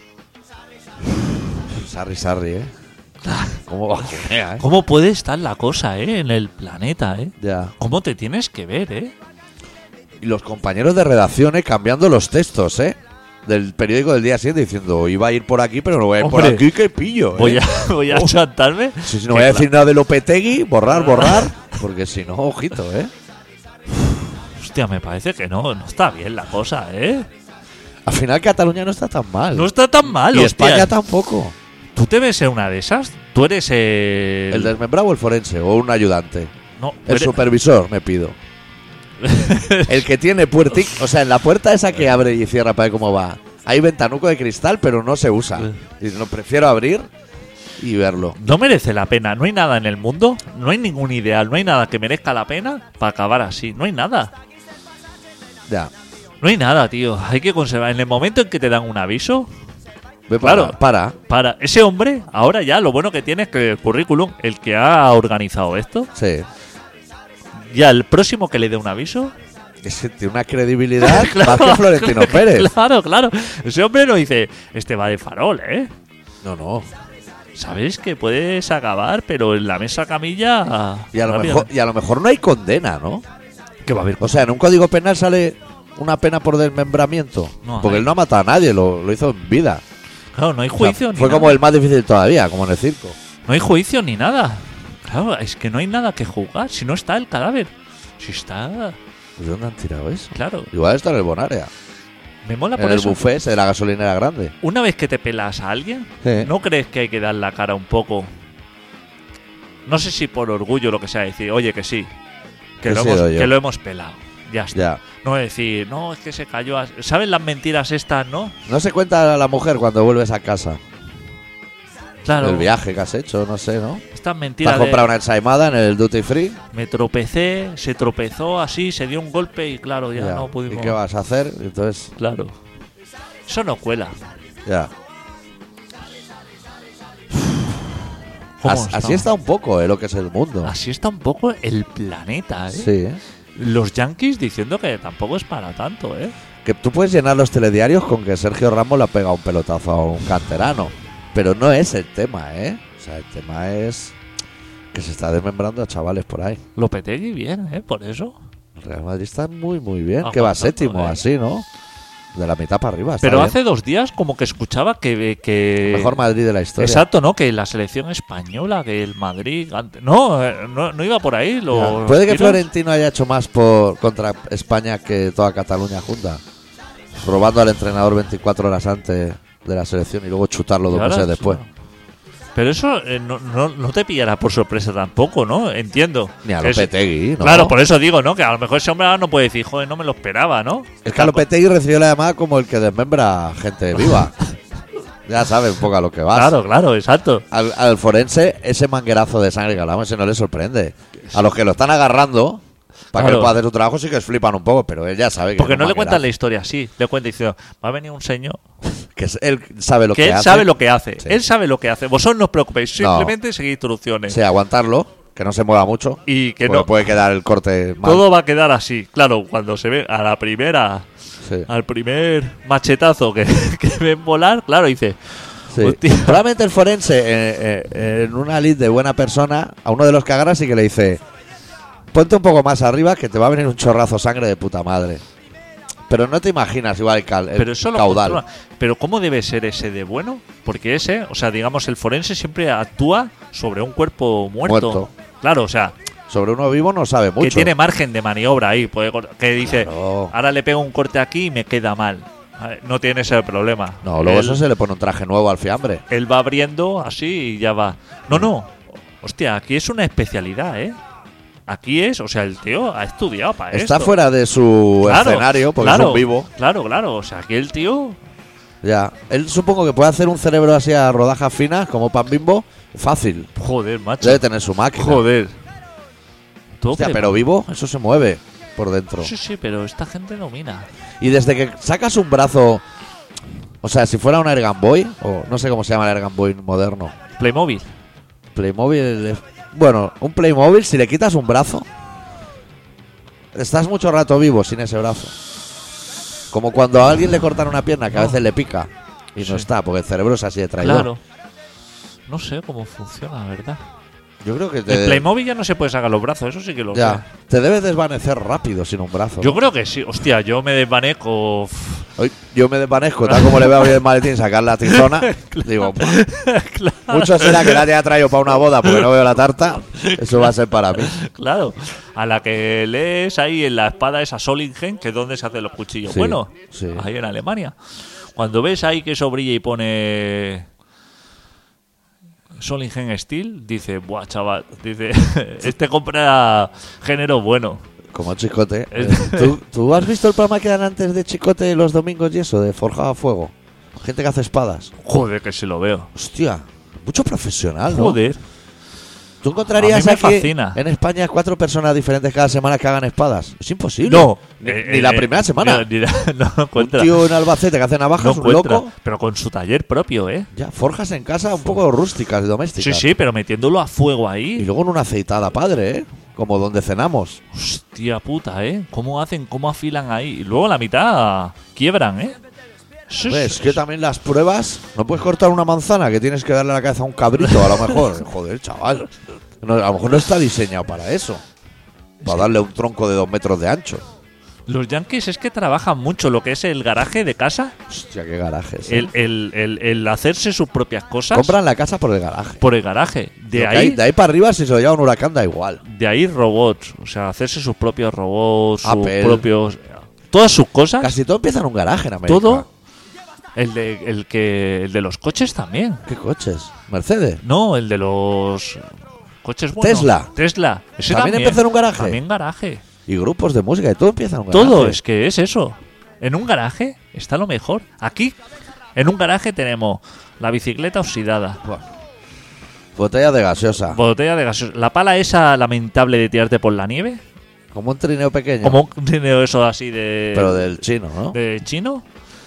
A: Sarri, sarri, ¿eh? ¿Cómo va? ¿eh?
C: ¿Cómo puede estar la cosa, eh? En el planeta, eh.
A: Ya.
C: ¿Cómo te tienes que ver, eh?
A: Y los compañeros de redacción, ¿eh? Cambiando los textos, ¿eh? Del periódico del día siguiente diciendo, iba a ir por aquí, pero no voy a ir por
C: Hombre,
A: aquí, que pillo, ¿eh?
C: Voy a, voy a
A: Oh.
C: chantarme.
A: Sí, sí, no voy a decir nada de Lopetegui, borrar, borrar, porque si no, ojito, ¿eh?
C: Hostia, me parece que no, no está bien la cosa, eh.
A: Al final Cataluña no está tan mal.
C: No está tan mal,
A: y
C: hostia.
A: España tampoco.
C: ¿Tú te ves en una de esas? ¿Tú eres el...?
A: El desmembrado o el forense, o un ayudante.
C: No, tú
A: El
C: eres-
A: supervisor, me pido. El que tiene puertic, o sea, en la puerta esa que abre y cierra para ver cómo va. Hay ventanuco de cristal, pero no se usa. Y no prefiero abrir y verlo.
C: No merece la pena, no hay nada en el mundo, no hay ningún ideal, no hay nada que merezca la pena para acabar así, no hay nada.
A: Ya.
C: No hay nada, tío, hay que conservar. En el momento en que te dan un aviso,
A: Ve para,
C: Claro.
A: para.
C: para ese hombre, ahora ya lo bueno que tiene es que el currículum, el que ha organizado esto,
A: Sí.
C: ya el próximo que le dé un aviso,
A: Es que tiene una credibilidad más que Florentino Pérez.
C: Claro, claro. Ese hombre no dice, este va de farol, ¿eh?
A: No, no.
C: Sabéis que puedes acabar, pero en la mesa camilla.
A: Y a, lo
C: rápidamente.
A: mejor, y a lo mejor no hay condena, ¿no?
C: ¿Qué va a haber?
A: O sea, en un código penal sale una pena por desmembramiento.
C: No
A: porque
C: hay.
A: él no ha matado a nadie, lo, lo hizo en vida.
C: Claro, no hay
A: O sea,
C: juicio ni
A: fue
C: nada.
A: como el más difícil todavía, como en el circo.
C: No hay juicio ni nada. Claro, es que no hay nada que juzgar. Si no está el cadáver. Si está.
A: ¿De dónde han tirado eso?
C: Claro.
A: Igual está en el Bonaria.
C: Me mola
A: En
C: por
A: el
C: eso.
A: buffet ese de la gasolinera grande.
C: Una vez que te pelas a alguien,
A: Sí.
C: ¿no crees que hay que dar la cara un poco? No sé si por orgullo o lo que sea, decir, oye, que sí. Que,
A: Que
C: lo
A: he
C: hemos,
A: sido yo.
C: que lo hemos pelado. Ya está.
A: Ya.
C: No decir, no, es que se cayó. as-". ¿Saben las mentiras estas, no?
A: No se cuenta a la mujer cuando vuelves a casa.
C: Claro.
A: El viaje que has hecho, no sé, ¿no?
C: Estas
A: Te has
C: mentiras de,
A: comprado una ensaimada en el duty free.
C: me tropecé, se tropezó así, se dio un golpe y claro, ya,
A: Ya.
C: no
A: ¿Y
C: pudimos.
A: qué vas a hacer? Entonces,
C: Claro. Eso no cuela.
A: ya.
C: ¿Cómo
A: As-
C: está?
A: así está un poco, ¿eh? Lo que es el mundo.
C: Así está un poco el planeta, ¿eh?
A: Sí, ¿eh?
C: Los yankees diciendo que tampoco es para tanto, ¿eh?
A: Que tú puedes llenar los telediarios con que Sergio Ramos le ha pegado un pelotazo a un canterano. Pero no es el tema, ¿eh? O sea, el tema es que se está desmembrando a chavales por ahí.
C: Lopetegui bien, ¿eh? Por eso.
A: El Real Madrid está muy, muy bien.
C: Aguantando,
A: Que va séptimo,
C: ¿eh?
A: así, ¿no? De la mitad para arriba. Está
C: Pero
A: bien.
C: hace dos días como que escuchaba que... que
A: Mejor Madrid de la historia.
C: Exacto, ¿no? Que la selección española, que el Madrid... ante- No, eh, no, no iba por ahí.
A: Ya.
C: Los
A: Puede que
C: tiros.
A: Florentino haya hecho más por contra España que toda Cataluña junta. Robando al entrenador veinticuatro horas antes de la selección y luego chutarlo
C: Y
A: dos
C: ahora
A: meses
C: es-
A: después.
C: Pero eso eh, no, no, no te pillará por sorpresa tampoco, ¿no? Entiendo.
A: Ni a
C: Que es-
A: Lopetegui, ¿no?
C: Claro, por eso digo, ¿no? Que a lo mejor ese hombre ahora no puede decir, joder, no me lo esperaba, ¿no?
A: Es que a Lopetegui recibió la llamada como el que desmembra gente viva. Ya sabes un poco a lo que vas.
C: Claro, claro, exacto.
A: Al, al forense, ese manguerazo de sangre que hablamos, ese no le sorprende. A los que lo están agarrando, para que
C: Claro.
A: él pueda hacer su trabajo, sí que es flipan un poco, pero él ya sabe que
C: Porque
A: es un
C: no le cuentan la
A: manguerazo.
C: historia así. Le cuenta diciendo, va a venir un señor
A: Que es- él sabe lo que,
C: que él
A: hace.
C: sabe lo que hace.
A: Sí.
C: Él sabe lo que hace. Vosotros no os preocupéis,
A: No.
C: simplemente seguid instrucciones.
A: Sí, aguantarlo, que no se mueva mucho.
C: Y que
A: porque
C: no.
A: puede quedar el corte mal.
C: Todo va a quedar así. Claro, cuando se ve a la primera,
A: Sí.
C: al primer machetazo que, que ven volar, claro, dice,
A: Sí.
C: hostia.
A: Probablemente el forense, eh, eh, en una lid de buena persona, a uno de los que agarra sí que le dice: ponte un poco más arriba que te va a venir un chorrazo de sangre de puta madre. Pero no te imaginas igual el, cal- el
C: Pero eso lo
A: caudal.
C: controla. Pero ¿cómo debe ser ese de bueno? Porque ese, o sea, digamos, el forense siempre actúa sobre un cuerpo muerto.
A: Muerto.
C: Claro, o sea,
A: Sobre uno vivo no sabe mucho.
C: que tiene margen de maniobra ahí. Puede, cor- que dice,
A: Claro.
C: ahora le pego un corte aquí y me queda mal. A ver, No tiene ese problema.
A: No, luego
C: él,
A: eso se le pone un traje nuevo al fiambre.
C: él va abriendo así y ya va. No, no. Hostia, aquí es una especialidad, ¿eh? Aquí es, o sea, el tío ha estudiado para
A: Está
C: esto.
A: fuera de su
C: Claro,
A: escenario porque
C: claro,
A: es un vivo.
C: Claro, claro. O sea, aquí el tío.
A: Ya. Él supongo que puede hacer un cerebro así a rodajas finas, como pan Bimbo. Fácil.
C: Joder, macho.
A: Debe tener su máquina.
C: Joder. Tope,
A: Hostia, pero vivo, eso se mueve por dentro.
C: Sí, sí, pero esta gente domina.
A: Y desde que sacas un brazo, o sea, si fuera un Ergan Boy, o no sé cómo se llama el Ergan Boy moderno,
C: Playmobil.
A: Playmobil, es- bueno, un Playmobil, si le quitas un brazo, estás mucho rato vivo sin ese brazo. Como cuando a alguien le cortan una pierna que a
C: No.
A: veces le pica y no
C: Sí.
A: está, porque el cerebro es así de traidor.
C: Claro. No sé cómo funciona, la verdad.
A: Yo creo que te,
C: El Playmobil ya no se puede sacar los brazos, eso sí que lo
A: ya, te debes desvanecer rápido sin un brazo.
C: sé. Yo creo que sí. Hostia, yo me desvanezco.
A: Hoy, yo me desvanezco, tal como le veo abrir el maletín sacar la tizona, digo,
C: claro,
A: mucho será que la haya traído para una boda porque no veo la tarta. Eso va a ser para mí.
C: claro. A la que lees ahí en la espada esa Solingen, que es donde se hacen los cuchillos.
A: Sí,
C: bueno,
A: sí.
C: ahí en Alemania. Cuando ves ahí que eso brilla y pone Solingen Steel, dice, buah, chaval, dice, este compra género bueno.
A: Como Chicote.
C: Es-
A: Eh, ¿Tú, tú has visto el programa que dan antes de Chicote los domingos y eso? De Forjado a Fuego. Gente que hace espadas.
C: Joder, que se lo veo.
A: Hostia, mucho profesional, ¿no?
C: Joder.
A: ¿Tú encontrarías
C: A mí me
A: aquí
C: fascina.
A: en España cuatro personas diferentes cada semana que hagan espadas? Es imposible.
C: No.
A: Ni,
C: eh,
A: ni la
C: eh,
A: primera semana.
C: ni- ni la- no
A: Un
C: encuentra.
A: tío en Albacete que hace navajas,
C: No
A: un
C: encuentra.
A: loco.
C: Pero con su taller propio, ¿eh?
A: Ya, forjas en casa un poco rústicas y domésticas.
C: Sí, sí, pero metiéndolo a fuego
A: Y
C: ahí.
A: luego en una aceitada padre, ¿eh? Como donde cenamos.
C: Hostia puta, ¿eh? ¿Cómo hacen, cómo afilan ahí? Y luego la mitad quiebran, ¿eh? Sí,
A: Hombre,
C: sí,
A: es que también las pruebas. No puedes cortar una manzana que tienes que darle la cabeza a un cabrito, a lo mejor. Joder, chaval. No, a lo mejor no está diseñado para eso. Para darle un tronco de dos metros de ancho.
C: Los yankees es que trabajan mucho lo que es el garaje de casa,
A: Hostia, qué garajes. ¿eh?
C: el, el, el, el hacerse sus propias cosas
A: Compran la casa por el garaje.
C: por el garaje. De
A: Lo que hay-
C: ahí,
A: de ahí para arriba, si se lo lleva un huracán, da igual.
C: de ahí robots, o sea, hacerse sus propios robots, sus
A: Apple.
C: propios, todas sus cosas.
A: Casi todo empieza en un garaje en América.
C: Todo. El de, el que, el de los coches también.
A: ¿Qué coches? Mercedes.
C: No, el de los coches buenos.
A: Tesla.
C: Tesla. Ese
A: ¿También empezó en un garaje?
C: También garaje.
A: Y grupos de música. Y todo empieza en un garaje.
C: Todo, es que es eso. En un garaje está lo mejor. Aquí, en un garaje tenemos la bicicleta oxidada,
A: Buah. Botella de gaseosa.
C: botella de gaseosa, la pala esa lamentable de tirarte por la nieve,
A: Como un trineo pequeño.
C: como un trineo eso así de,
A: Pero del chino, ¿no?
C: de chino.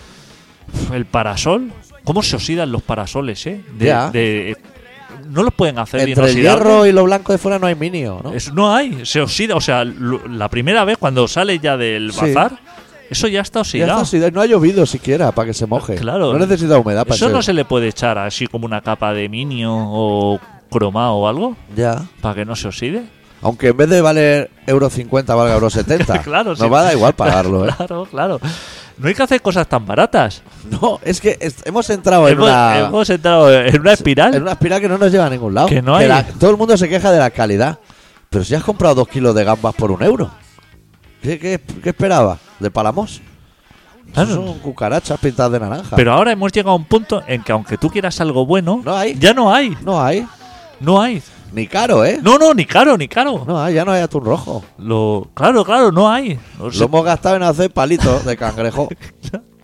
C: El parasol. ¿Cómo se oxidan los parasoles, eh? De,
A: Ya.
C: de- no los pueden hacer
A: Entre el
C: inoxidables.
A: hierro y lo blanco de fuera no hay minio, ¿no?
C: Es- no hay, se oxida. O sea, lo- la primera vez cuando sale ya del
A: Sí.
C: bazar, eso ya está
A: Ya
C: oxidado.
A: está oxidado y no ha llovido siquiera para que se moje.
C: Claro.
A: No necesita humedad para
C: Eso
A: ese-
C: no se le puede echar así como una capa de minio o cromado o algo
A: Ya.
C: para que no se oxide.
A: Aunque en vez de valer euro cincuenta valga euro setenta.
C: Claro,
A: Nos
C: sí.
A: va a dar igual pagarlo, ¿eh?
C: Claro, claro. No hay que hacer cosas tan baratas.
A: No, es que est- hemos entrado en
C: Hemos,
A: una,
C: hemos entrado en una espiral.
A: en una espiral que no nos lleva a ningún lado.
C: Que no hay.
A: la- todo el mundo se queja de la calidad. Pero si has comprado dos kilos de gambas por un euro. ¿Qué, qué, qué esperaba? ¿De Palamos?
C: Claro.
A: Son cucarachas pintadas de naranja.
C: Pero ahora hemos llegado a un punto en que aunque tú quieras algo bueno,
A: No hay.
C: ya no hay.
A: No hay.
C: No hay.
A: Ni caro, ¿eh?
C: No, no, ni caro, ni caro.
A: No hay, ya no hay atún rojo.
C: Lo, claro, claro, no hay. No sé.
A: Lo hemos gastado en hacer palitos de cangrejo.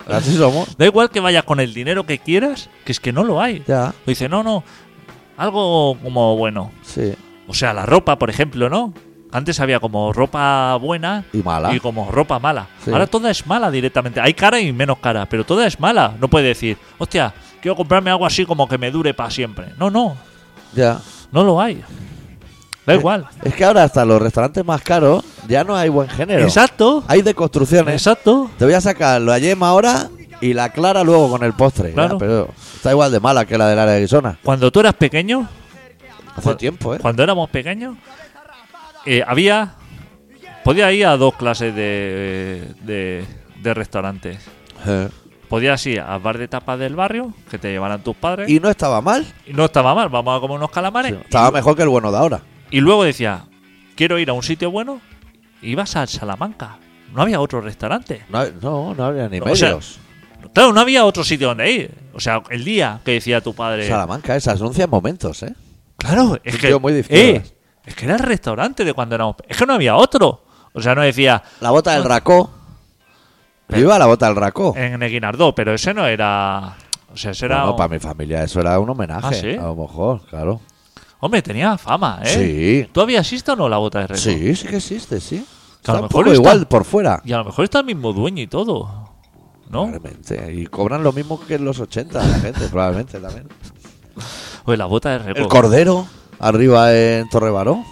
A: Así somos.
C: Da igual que vayas con el dinero que quieras, que es que no lo hay.
A: Ya,
C: O dice, no, no, algo como bueno.
A: sí.
C: O sea, la ropa, por ejemplo, ¿no? Antes había como ropa buena
A: Y mala.
C: y como ropa mala.
A: Sí.
C: Ahora toda es mala directamente. Hay cara y menos cara, pero toda es mala. No puedes decir, hostia, quiero comprarme algo así como que me dure para siempre. No, no,
A: Ya.
C: no lo hay. Da
A: Eh,
C: igual.
A: Es que ahora hasta los restaurantes más caros ya no hay buen género.
C: Exacto.
A: Hay de construcciones.
C: Exacto.
A: Te voy a sacar la yema ahora y la clara luego con el postre.
C: Claro.
A: Ya, pero está igual de mala que la del área de Guisona.
C: Cuando tú eras pequeño,
A: Hace
C: Cu-
A: tiempo, ¿eh?
C: cuando éramos pequeños, eh, había. Podía ir a dos clases de, de, de restaurantes.
A: Eh.
C: Podías ir al bar de tapas del barrio, que te llevaran tus padres.
A: Y no estaba mal.
C: Y no estaba mal, vamos a comer unos calamares.
A: Sí, estaba
C: y,
A: mejor que el bueno de ahora.
C: y luego decía, quiero ir a un sitio bueno. Ibas a Salamanca. No había otro restaurante.
A: No, no, no había ni
C: No, o sea,
A: medios.
C: Claro, no había otro sitio donde ir. O sea, el día que decía tu padre.
A: Salamanca, esas anuncian momentos, ¿eh?
C: Claro, es
A: Un
C: que.
A: tío muy de
C: eh,
A: izquierdas.
C: es que era el restaurante de cuando éramos. Es que no había otro. O sea, no decía
A: La bota del racó.
C: Pero-
A: Viva la bota del racó.
C: en el Guinardó, pero ese no era. O sea, ese era.
A: Bueno,
C: un-
A: para mi familia eso era un homenaje.
C: ¿Ah, sí?
A: A lo mejor, claro.
C: Hombre, tenía fama, ¿eh?
A: Sí.
C: ¿Tú habías visto o no la bota de récord?
A: Sí, sí que existe, sí.
C: Que a lo
A: Está un
C: mejor
A: poco
C: está-
A: igual por fuera.
C: Y a lo mejor está el mismo dueño y todo. ¿no?
A: Probablemente. Y cobran lo mismo que en los ochenta la gente, probablemente también.
C: Oye, la bota de
A: El
C: récord.
A: Cordero, arriba en Torrebaró.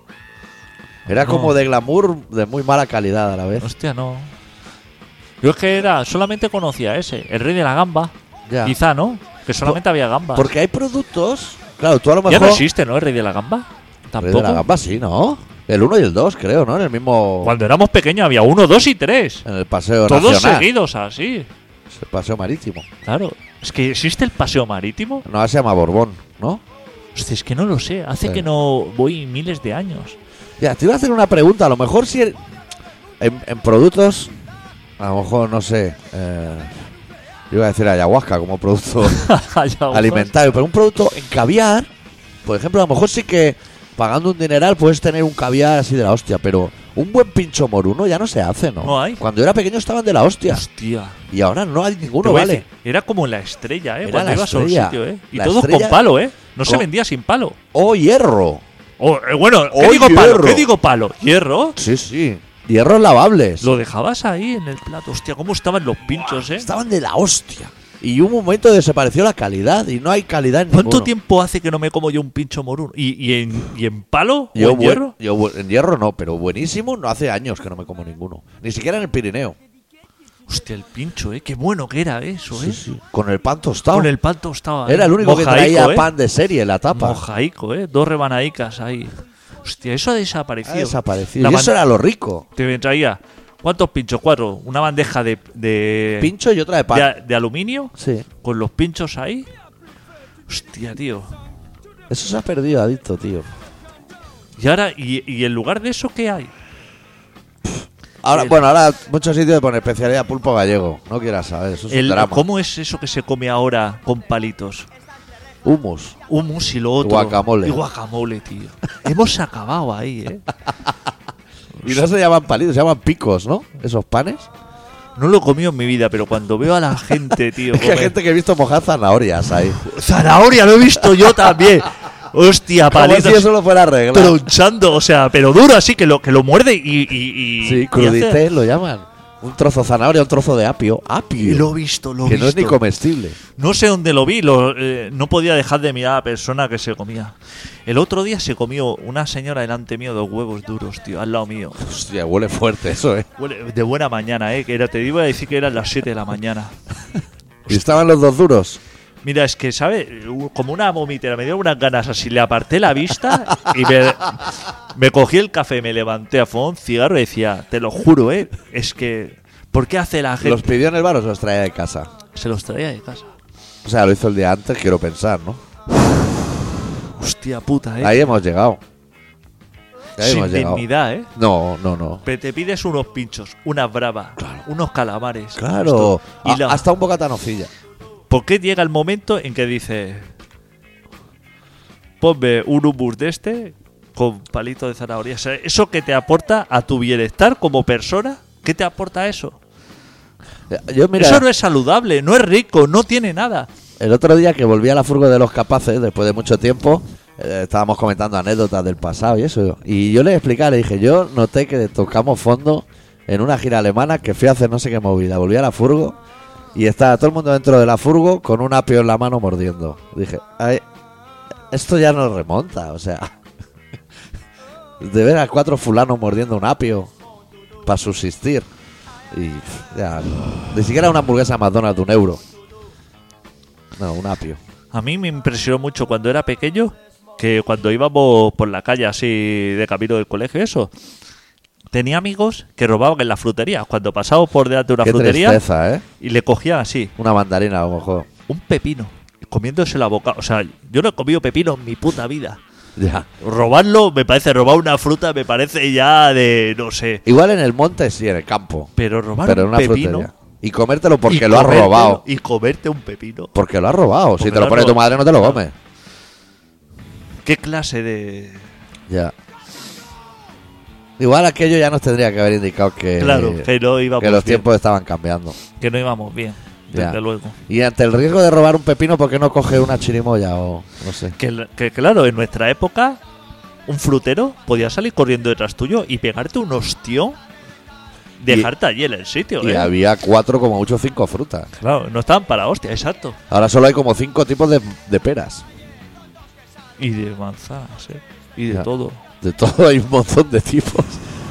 A: Era
C: No.
A: como de glamour de muy mala calidad a la vez.
C: Hostia, no. Yo es que era, solamente conocía ese, el rey de la gamba.
A: Ya.
C: Quizá, ¿no? Que solamente había gambas.
A: Porque hay productos. Claro, tú a lo
C: Ya
A: mejor.
C: no existe, ¿no? El rey de la gamba.
A: Rey
C: Tampoco.
A: de la gamba, sí, ¿no? El uno y el dos, creo, ¿no? En el mismo.
C: Cuando éramos pequeños había uno, dos y tres.
A: En el paseo
C: Todos
A: nacional.
C: seguidos así.
A: El paseo marítimo.
C: Claro. Es que existe el paseo marítimo.
A: No, se llama Borbón, ¿no?
C: Hostia, es que no lo sé. Hace
A: Sí.
C: que no voy miles de años.
A: Ya, te iba a hacer una pregunta. A lo mejor si el- en, en productos, a lo mejor, no sé, eh, iba a decir ayahuasca como producto alimentario, pero un producto en caviar, por ejemplo, a lo mejor sí que pagando un dineral puedes tener un caviar así de la hostia, pero un buen pincho moruno ya no se hace, ¿no?
C: No hay.
A: Cuando era pequeño estaban de la hostia
C: Hostia.
A: y ahora no hay
C: Te
A: ninguno,
C: voy a
A: vale.
C: decir, era como la estrella, ¿eh?
A: Era
C: Cuando
A: la
C: ibas a un
A: estrella.
C: sitio, ¿eh? Y
A: La
C: todos
A: estrella
C: con palo, ¿eh? No se
A: con-
C: vendía sin palo.
A: O hierro.
C: O, eh, bueno, ¿qué
A: ¡Oh,
C: digo palo?
A: hierro!
C: ¿Qué digo palo? ¿Hierro?
A: Sí, sí. Hierros lavables.
C: Lo dejabas ahí en el plato. Hostia, cómo estaban los pinchos, ¿eh?
A: Estaban de la hostia. Y hubo un momento que desapareció la calidad y no hay calidad en
C: ¿Cuánto
A: ninguno.
C: tiempo hace que no me como yo un pincho moruno? ¿Y, y, en, y en palo?
A: Yo,
C: ¿O en
A: buen-
C: hierro?
A: yo bu- en hierro no, pero buenísimo no hace años que no me como ninguno. Ni siquiera en el Pirineo.
C: Hostia, el pincho, ¿eh? Qué bueno que era eso, ¿eh?
A: Sí, sí. Con el pan tostado.
C: Con el pan tostado. ahí.
A: Era el único que
C: Mojaico,
A: traía
C: ¿eh?
A: pan de serie en la tapa.
C: Mojaico, ¿eh? Dos rebanaicas ahí. Hostia, eso ha
A: Ha
C: desaparecido.
A: desaparecido.
C: La
A: Y eso
C: ban-
A: era lo rico.
C: Te traía, ¿cuántos pinchos? Cuatro. Una bandeja de, de,
A: Pincho y otra de pan.
C: de, de aluminio
A: Sí.
C: con los pinchos ahí. Hostia, tío.
A: Eso se ha perdido, adicto, tío.
C: Y ahora, ¿y, y en lugar de eso qué hay?
A: Ahora,
C: El-
A: bueno, ahora muchos sitios de poner especialidad pulpo gallego. No quieras saber, eso es
C: El-
A: un drama.
C: ¿Cómo es eso que se come ahora con palitos?
A: Humus.
C: Humus y lo otro.
A: Guacamole.
C: Y guacamole, tío. Hemos acabado ahí, ¿eh?
A: Y no se llaman palitos, se llaman picos, ¿no? Esos panes.
C: No lo he comido en mi vida, pero cuando veo a la gente, tío.
A: Es que hay
C: comer-
A: gente que he visto mojar zanahorias ahí.
C: Zanahoria, lo he visto yo también. Hostia,
A: Como
C: palitos.
A: si eso lo fuera regla.
C: Tronchando, o sea, pero duro así que lo que lo muerde y. y, y
A: Sí,
C: y hace-
A: crudité lo llaman. Un trozo de zanahoria, un trozo de apio. Apio.
C: Y lo he visto, lo he
A: que
C: visto.
A: no es ni comestible.
C: No sé dónde lo vi, lo- eh, no podía dejar de mirar a la persona que se comía. El otro día se comió una señora delante mío dos huevos duros, tío, al lado mío.
A: Hostia, huele fuerte eso, ¿eh?
C: Huele- De buena mañana, eh, que era, te iba a decir que eran las siete de la mañana.
A: Y estaban los dos duros.
C: Mira, es que, ¿sabes? Como una vomitera, me dio unas ganas así, le aparté la vista y me, me cogí el café, me levanté a fumar un cigarro y decía, te lo juro, ¿eh? Es que, ¿por qué hace la gente?
A: ¿Los pidió en el bar o se los traía de casa?
C: Se los traía de casa.
A: O sea, lo hizo el día antes, quiero pensar, ¿no?
C: Hostia puta, ¿eh?
A: Ahí hemos llegado. Ahí
C: Sin
A: hemos llegado.
C: dignidad, ¿eh?
A: No, no, no.
C: Pero te pides unos pinchos, unas bravas, unos calamares.
A: Claro.
C: esto, y
A: A-
C: la-
A: hasta un bocata nocilla.
C: ¿Por qué llega el momento en que dices, ponme un hummus de este con palito de zanahoria? O sea, eso que te aporta a tu bienestar como persona, ¿qué te aporta eso?
A: Yo, mira,
C: Eso no es saludable, no es rico, no tiene nada.
A: el otro día que volví a la furgo de los capaces, después de mucho tiempo, eh, estábamos comentando anécdotas del pasado y eso. Y yo le expliqué, le dije, yo noté que tocamos fondo en una gira alemana que fui a hacer no sé qué movida. Volví a la furgo y estaba todo el mundo dentro de la furgo con un apio en la mano mordiendo. Dije, ay, esto ya no remonta, o sea, de ver a cuatro fulanos mordiendo un apio para subsistir. Y pff, ya, ni siquiera una hamburguesa McDonald's de un euro. No, un apio.
C: A mí me impresionó mucho cuando era pequeño que cuando íbamos por la calle así de camino del colegio, eso, tenía amigos que robaban en la frutería. Cuando pasábamos por delante de una
A: Qué
C: frutería
A: tristeza, ¿eh?
C: y le cogían así
A: Una mandarina a lo mejor.
C: un pepino, comiéndose la boca. O sea, yo no he comido pepino en mi puta vida.
A: Ya.
C: Robarlo me parece, robar una fruta me parece ya de, no sé.
A: Igual en el monte sí, en el campo.
C: Pero robar
A: Pero en
C: un
A: una
C: pepino
A: frutería. Y comértelo porque
C: y
A: lo has
C: comértelo-
A: robado.
C: Y comerte un pepino.
A: Porque lo has robado.
C: Porque
A: Si te
C: lo
A: lo
C: has
A: pone tu
C: robado.
A: madre no te lo comes.
C: ¿Qué clase de...?
A: Ya. Igual aquello ya nos tendría que haber indicado que,
C: Claro, que no íbamos
A: que los
C: bien.
A: tiempos estaban cambiando.
C: Que no íbamos bien,
A: Ya.
C: desde luego.
A: Y ante el riesgo de robar un pepino, ¿por qué no coge una chirimoya o no sé?
C: Que, que claro, en nuestra época, un frutero podía salir corriendo detrás tuyo y pegarte un ostión, dejarte allí en el sitio.
A: Y
C: ¿eh?
A: había cuatro, como mucho, cinco frutas.
C: Claro, no estaban para hostia, exacto.
A: Ahora solo hay como cinco tipos de, de peras.
C: Y de manzanas, ¿eh? Y de
A: Ya.
C: todo.
A: De todo hay un montón de tipos.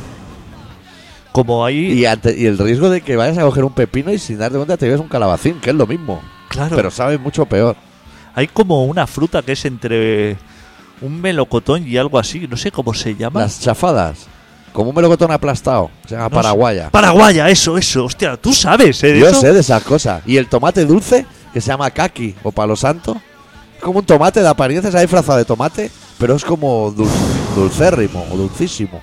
C: Como ahí...
A: Y, ante- y el riesgo de que vayas a coger un pepino y sin darte cuenta te lleves un calabacín, que es lo mismo.
C: claro,
A: Pero sabe mucho peor.
C: hay como una fruta que es entre un melocotón y algo así, no sé cómo se llama.
A: Las chafadas. Como un melocotón aplastado. Se llama
C: No sé.
A: paraguaya.
C: Paraguaya, eso, eso. Hostia, tú sabes, ¿eh? de
A: Yo
C: eso?
A: sé de esas cosas. Y el tomate dulce, que se llama kaki o palo santo. Es como un tomate de apariencia, se ha disfrazado de tomate, pero es como dul- dulcérrimo o dulcísimo.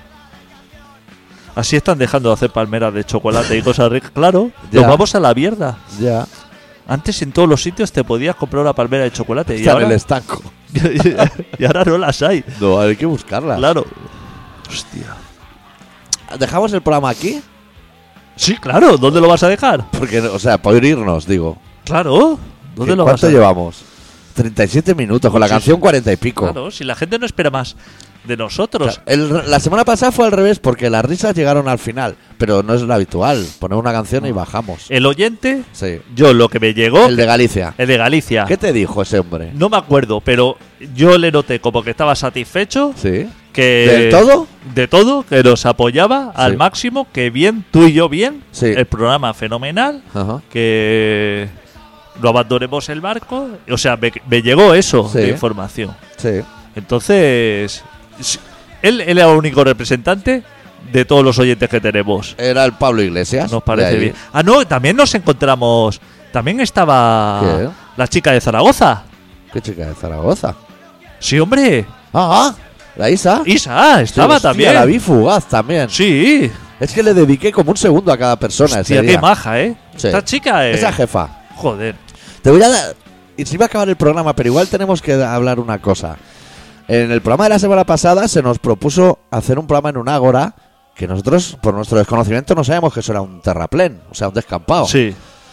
C: Así están dejando de hacer palmeras de chocolate y cosas ricas. Claro,
A: Ya.
C: nos vamos a la mierda.
A: Ya.
C: Antes en todos los sitios te podías comprar una palmera de chocolate y
A: Está en
C: ahora,
A: el estanco.
C: y ahora no las hay.
A: No, hay que buscarlas.
C: Claro. Hostia.
A: ¿Dejamos el programa aquí?
C: Sí, claro. ¿Dónde lo vas a dejar?
A: Porque, o sea, por irnos, digo.
C: Claro. ¿Dónde lo vas
A: ¿Cuánto
C: a
A: llevamos? treinta y siete minutos, con la
C: Sí,
A: canción
C: sí.
A: cuarenta y pico.
C: Claro, si la gente no espera más de
A: O
C: nosotros.
A: sea, el- la semana pasada fue al revés porque las risas llegaron al final, pero no es lo habitual. Poner una canción y bajamos.
C: El oyente,
A: Sí.
C: yo lo que me llegó,
A: El de Galicia.
C: el de Galicia.
A: ¿Qué te dijo ese hombre?
C: No me acuerdo, pero yo le noté como que estaba satisfecho.
A: Sí.
C: Que
A: ¿Del todo?
C: De todo, que nos apoyaba al
A: Sí.
C: máximo, que bien, tú y yo bien,
A: Sí.
C: el programa fenomenal,
A: Ajá.
C: que no abandonemos el barco. O sea, me, me llegó eso
A: Sí.
C: de información.
A: Sí.
C: Entonces, si- él, él era el único representante de todos los oyentes que tenemos.
A: Era el Pablo Iglesias.
C: Nos
A: de
C: parece
A: ahí.
C: bien. Ah, no, también nos encontramos. También estaba
A: ¿Qué?
C: la chica de Zaragoza.
A: ¿Qué chica de Zaragoza?
C: Sí, hombre.
A: Ah, la Isa.
C: Isa, estaba
A: Sí, hostia,
C: también.
A: La vi fugaz también.
C: Sí.
A: Es que le dediqué como un segundo a cada persona
C: Hostia,
A: ese
C: qué
A: día.
C: maja, ¿eh?
A: Sí.
C: Esta chica es.
A: Esa jefa.
C: Joder.
A: Te voy a dar. Y si va a acabar el programa, pero igual tenemos que hablar una cosa. En el programa de la semana pasada se nos propuso hacer un programa en un ágora que nosotros, por nuestro desconocimiento, no sabíamos que eso era un terraplén, o sea, un descampado.
C: Sí.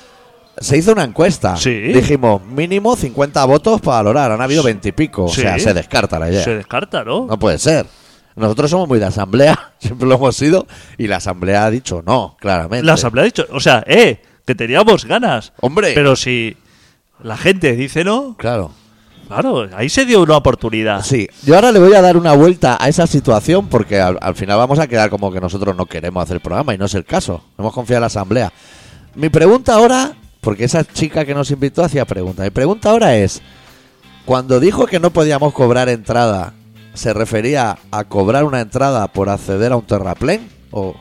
A: Se hizo una encuesta.
C: Sí.
A: Dijimos, mínimo cincuenta votos para valorar. Han habido veinte y pico.
C: Sí.
A: O sea, se descarta la idea.
C: Se descarta, ¿no?
A: No puede ser. Nosotros somos muy de asamblea, siempre lo hemos sido, y la asamblea ha dicho no, claramente.
C: La asamblea ha dicho. O sea, eh, que teníamos ganas.
A: Hombre.
C: Pero si la gente dice no,
A: Claro.
C: claro, ahí se dio una oportunidad.
A: Sí, yo ahora le voy a dar una vuelta a esa situación porque al, al final vamos a quedar como que nosotros no queremos hacer el programa y no es el caso. Hemos confiado en la asamblea. Mi pregunta ahora, porque esa chica que nos invitó hacía pregunta, mi pregunta ahora es, cuando dijo que no podíamos cobrar entrada, ¿se refería a cobrar una entrada por acceder a un terraplén? ¿O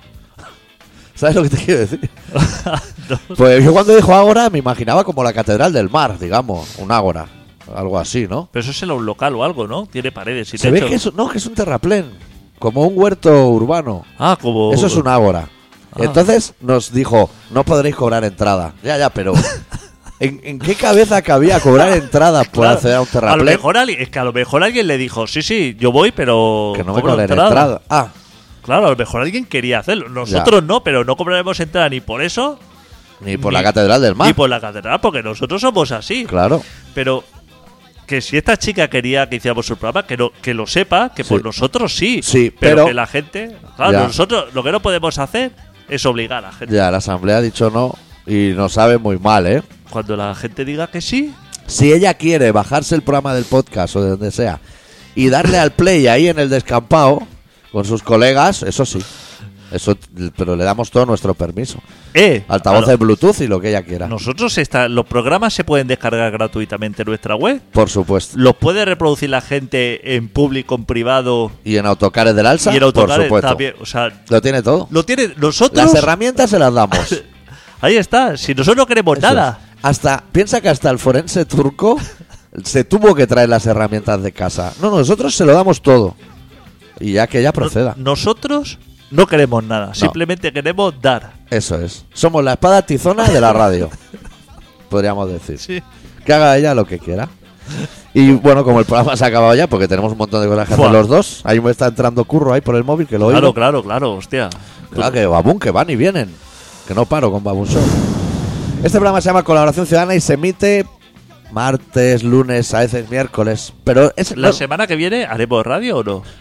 A: sabes lo que te quiero decir?
C: No.
A: Pues yo cuando dijo ágora me imaginaba como la Catedral del Mar, digamos, un ágora, algo así, ¿no?
C: Pero eso es en un local o algo, ¿no? Tiene paredes y
A: Se ve
C: techo.
A: que es, no, que es un terraplén, como un huerto urbano.
C: Ah, como.
A: Eso es un ágora.
C: Ah.
A: Entonces nos dijo, no podréis cobrar entrada. Ya, ya, pero ¿en, en qué cabeza cabía cobrar entrada por
C: Claro,
A: acceder a un
C: a lo
A: terraplén?
C: mejor alguien, es que a lo mejor alguien le dijo, sí, sí, yo voy, pero
A: Que no me
C: cobro
A: cobren
C: entrada.
A: entrada. Ah,
C: Claro, a lo mejor alguien quería hacerlo. Nosotros no, pero no cobraremos entrada ni por eso
A: Ni por
C: Ni-
A: la Catedral del Mar.
C: Ni por la catedral, porque nosotros somos así.
A: Claro.
C: Pero que si esta chica quería que hiciéramos su programa, que, no, que lo sepa, que
A: Sí.
C: por nosotros sí.
A: Sí,
C: pero,
A: pero-
C: que la gente. Claro,
A: Ya.
C: nosotros lo que no podemos hacer es obligar a la gente.
A: Ya, la Asamblea ha dicho no y nos sabe muy mal, ¿eh?
C: Cuando la gente diga que sí,
A: Si ella quiere bajarse el programa del podcast o de donde sea y darle al play ahí en el descampado con sus colegas, eso sí. Eso, pero le damos todo nuestro permiso.
C: eh.
A: Altavoces
C: claro,
A: Bluetooth y lo que ella quiera.
C: nosotros está, los programas se pueden descargar gratuitamente en nuestra web.
A: Por supuesto.
C: Los puede reproducir la gente en público, en privado
A: Y en Autocares del Alsa,
C: y en
A: por
C: autocares
A: supuesto.
C: también. O sea,
A: Lo tiene todo.
C: lo tiene nosotros.
A: Las herramientas se las damos.
C: Ahí está. Si nosotros no queremos
A: Eso
C: nada.
A: es. Hasta, piensa que hasta el forense turco se tuvo que traer las herramientas de casa. No, nosotros se lo damos todo. Y ya que ella proceda.
C: No- nosotros no queremos nada. Simplemente queremos dar.
A: Eso es. Somos la espada tizona de la radio. Podríamos decir.
C: Sí.
A: Que haga ella lo que quiera. Y bueno, como el programa se ha acabado ya, porque tenemos un montón de cosas que hacer
C: Buah.
A: los dos. Ahí me está entrando curro ahí por el móvil, que lo
C: Claro,
A: oigo.
C: claro, claro, hostia.
A: Claro, que babún, que van y vienen. Que no paro con Babun Show. Este programa se llama Colaboración Ciudadana y se emite martes, lunes, a veces miércoles. Pero es
C: ¿La
A: no,
C: semana que viene haremos radio o no?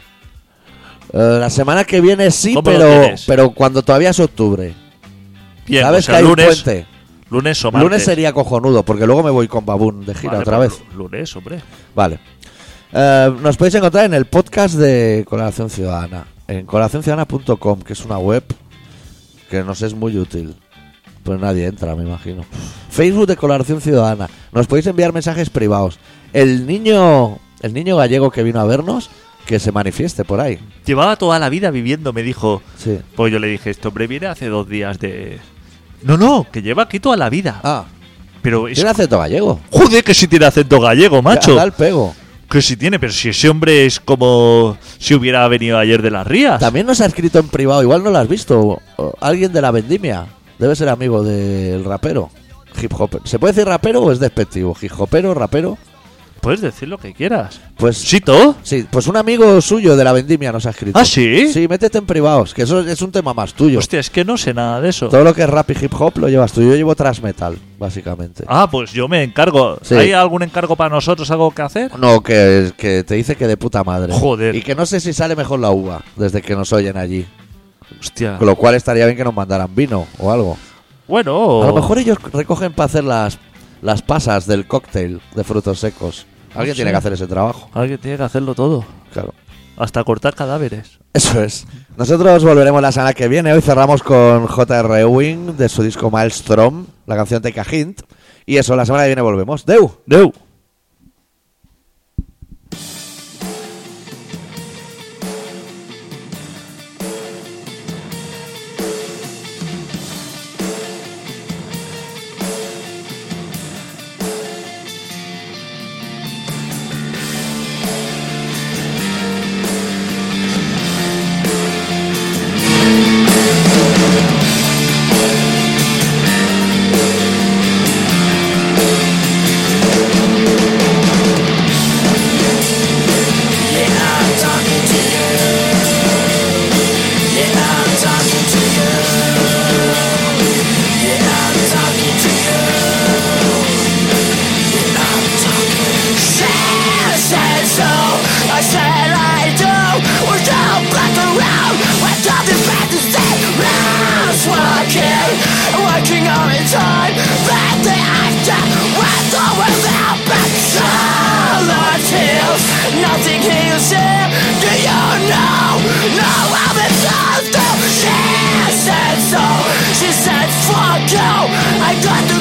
A: eh, la semana que viene sí,
C: ¿Cómo lo
A: pero,
C: tienes?
A: pero cuando todavía es octubre.
C: Bien,
A: ¿Sabes
C: o sea,
A: que hay
C: lunes,
A: un puente?
C: lunes o martes.
A: Lunes sería cojonudo, porque luego me voy con Babún de gira
C: Vale,
A: otra
C: pues,
A: vez.
C: Lunes, hombre.
A: Vale. Eh, nos podéis encontrar en el podcast de Colaboración Ciudadana, en colaboración ciudadana punto com, que es una web que nos es muy útil. Pues nadie entra, me imagino. Facebook de Colaboración Ciudadana. Nos podéis enviar mensajes privados. El niño, el niño gallego que vino a vernos, que se manifieste por ahí.
C: Llevaba toda la vida viviendo, me dijo.
A: Sí.
C: Pues yo le dije, este hombre viene hace dos días de... No, no, que lleva aquí toda la vida.
A: Ah,
C: Pero es...
A: tiene acento gallego.
C: Joder, que si tiene acento gallego, macho.
A: Ya, da el pego.
C: Que si tiene, pero si ese hombre es como si hubiera venido ayer de las Rías.
A: También nos ha escrito en privado, igual no lo has visto. o- Alguien de la vendimia. Debe ser amigo del rapero. Hip hop. ¿Se puede decir rapero o es despectivo? Hip hopero, rapero.
C: Puedes decir lo que quieras.
A: Pues
C: ¿Sí, todo?
A: sí, pues un amigo suyo de la vendimia nos ha escrito.
C: ¿Ah, sí?
A: Sí, métete en privados, que eso es un tema más tuyo.
C: Hostia, es que no sé nada de eso.
A: Todo lo que es rap y hip hop lo llevas tú. Yo llevo thrash metal, básicamente.
C: Ah, pues yo me encargo.
A: Sí.
C: ¿Hay algún encargo para nosotros, algo que hacer?
A: No, que, que te dice que de puta madre.
C: Joder.
A: Y que no sé si sale mejor la uva desde que nos oyen allí.
C: Hostia.
A: Con lo cual estaría bien que nos mandaran vino o algo.
C: Bueno.
A: A lo mejor ellos recogen para hacer las, las pasas del cóctel de frutos secos. Alguien
C: Sí.
A: tiene que hacer ese trabajo.
C: Alguien tiene que hacerlo todo.
A: Claro.
C: Hasta cortar cadáveres.
A: Eso es. Nosotros volveremos la semana que viene. Hoy cerramos con J R. Ewing de su disco Maelstrom, la canción Take a Hint. Y eso, la semana que viene volvemos. Deu.
C: Deu.
B: Working all the time, but the actor went over their backs. Silent hills, nothing heals here. Do you know? No, I'm in love. She said so. She said fuck you. I got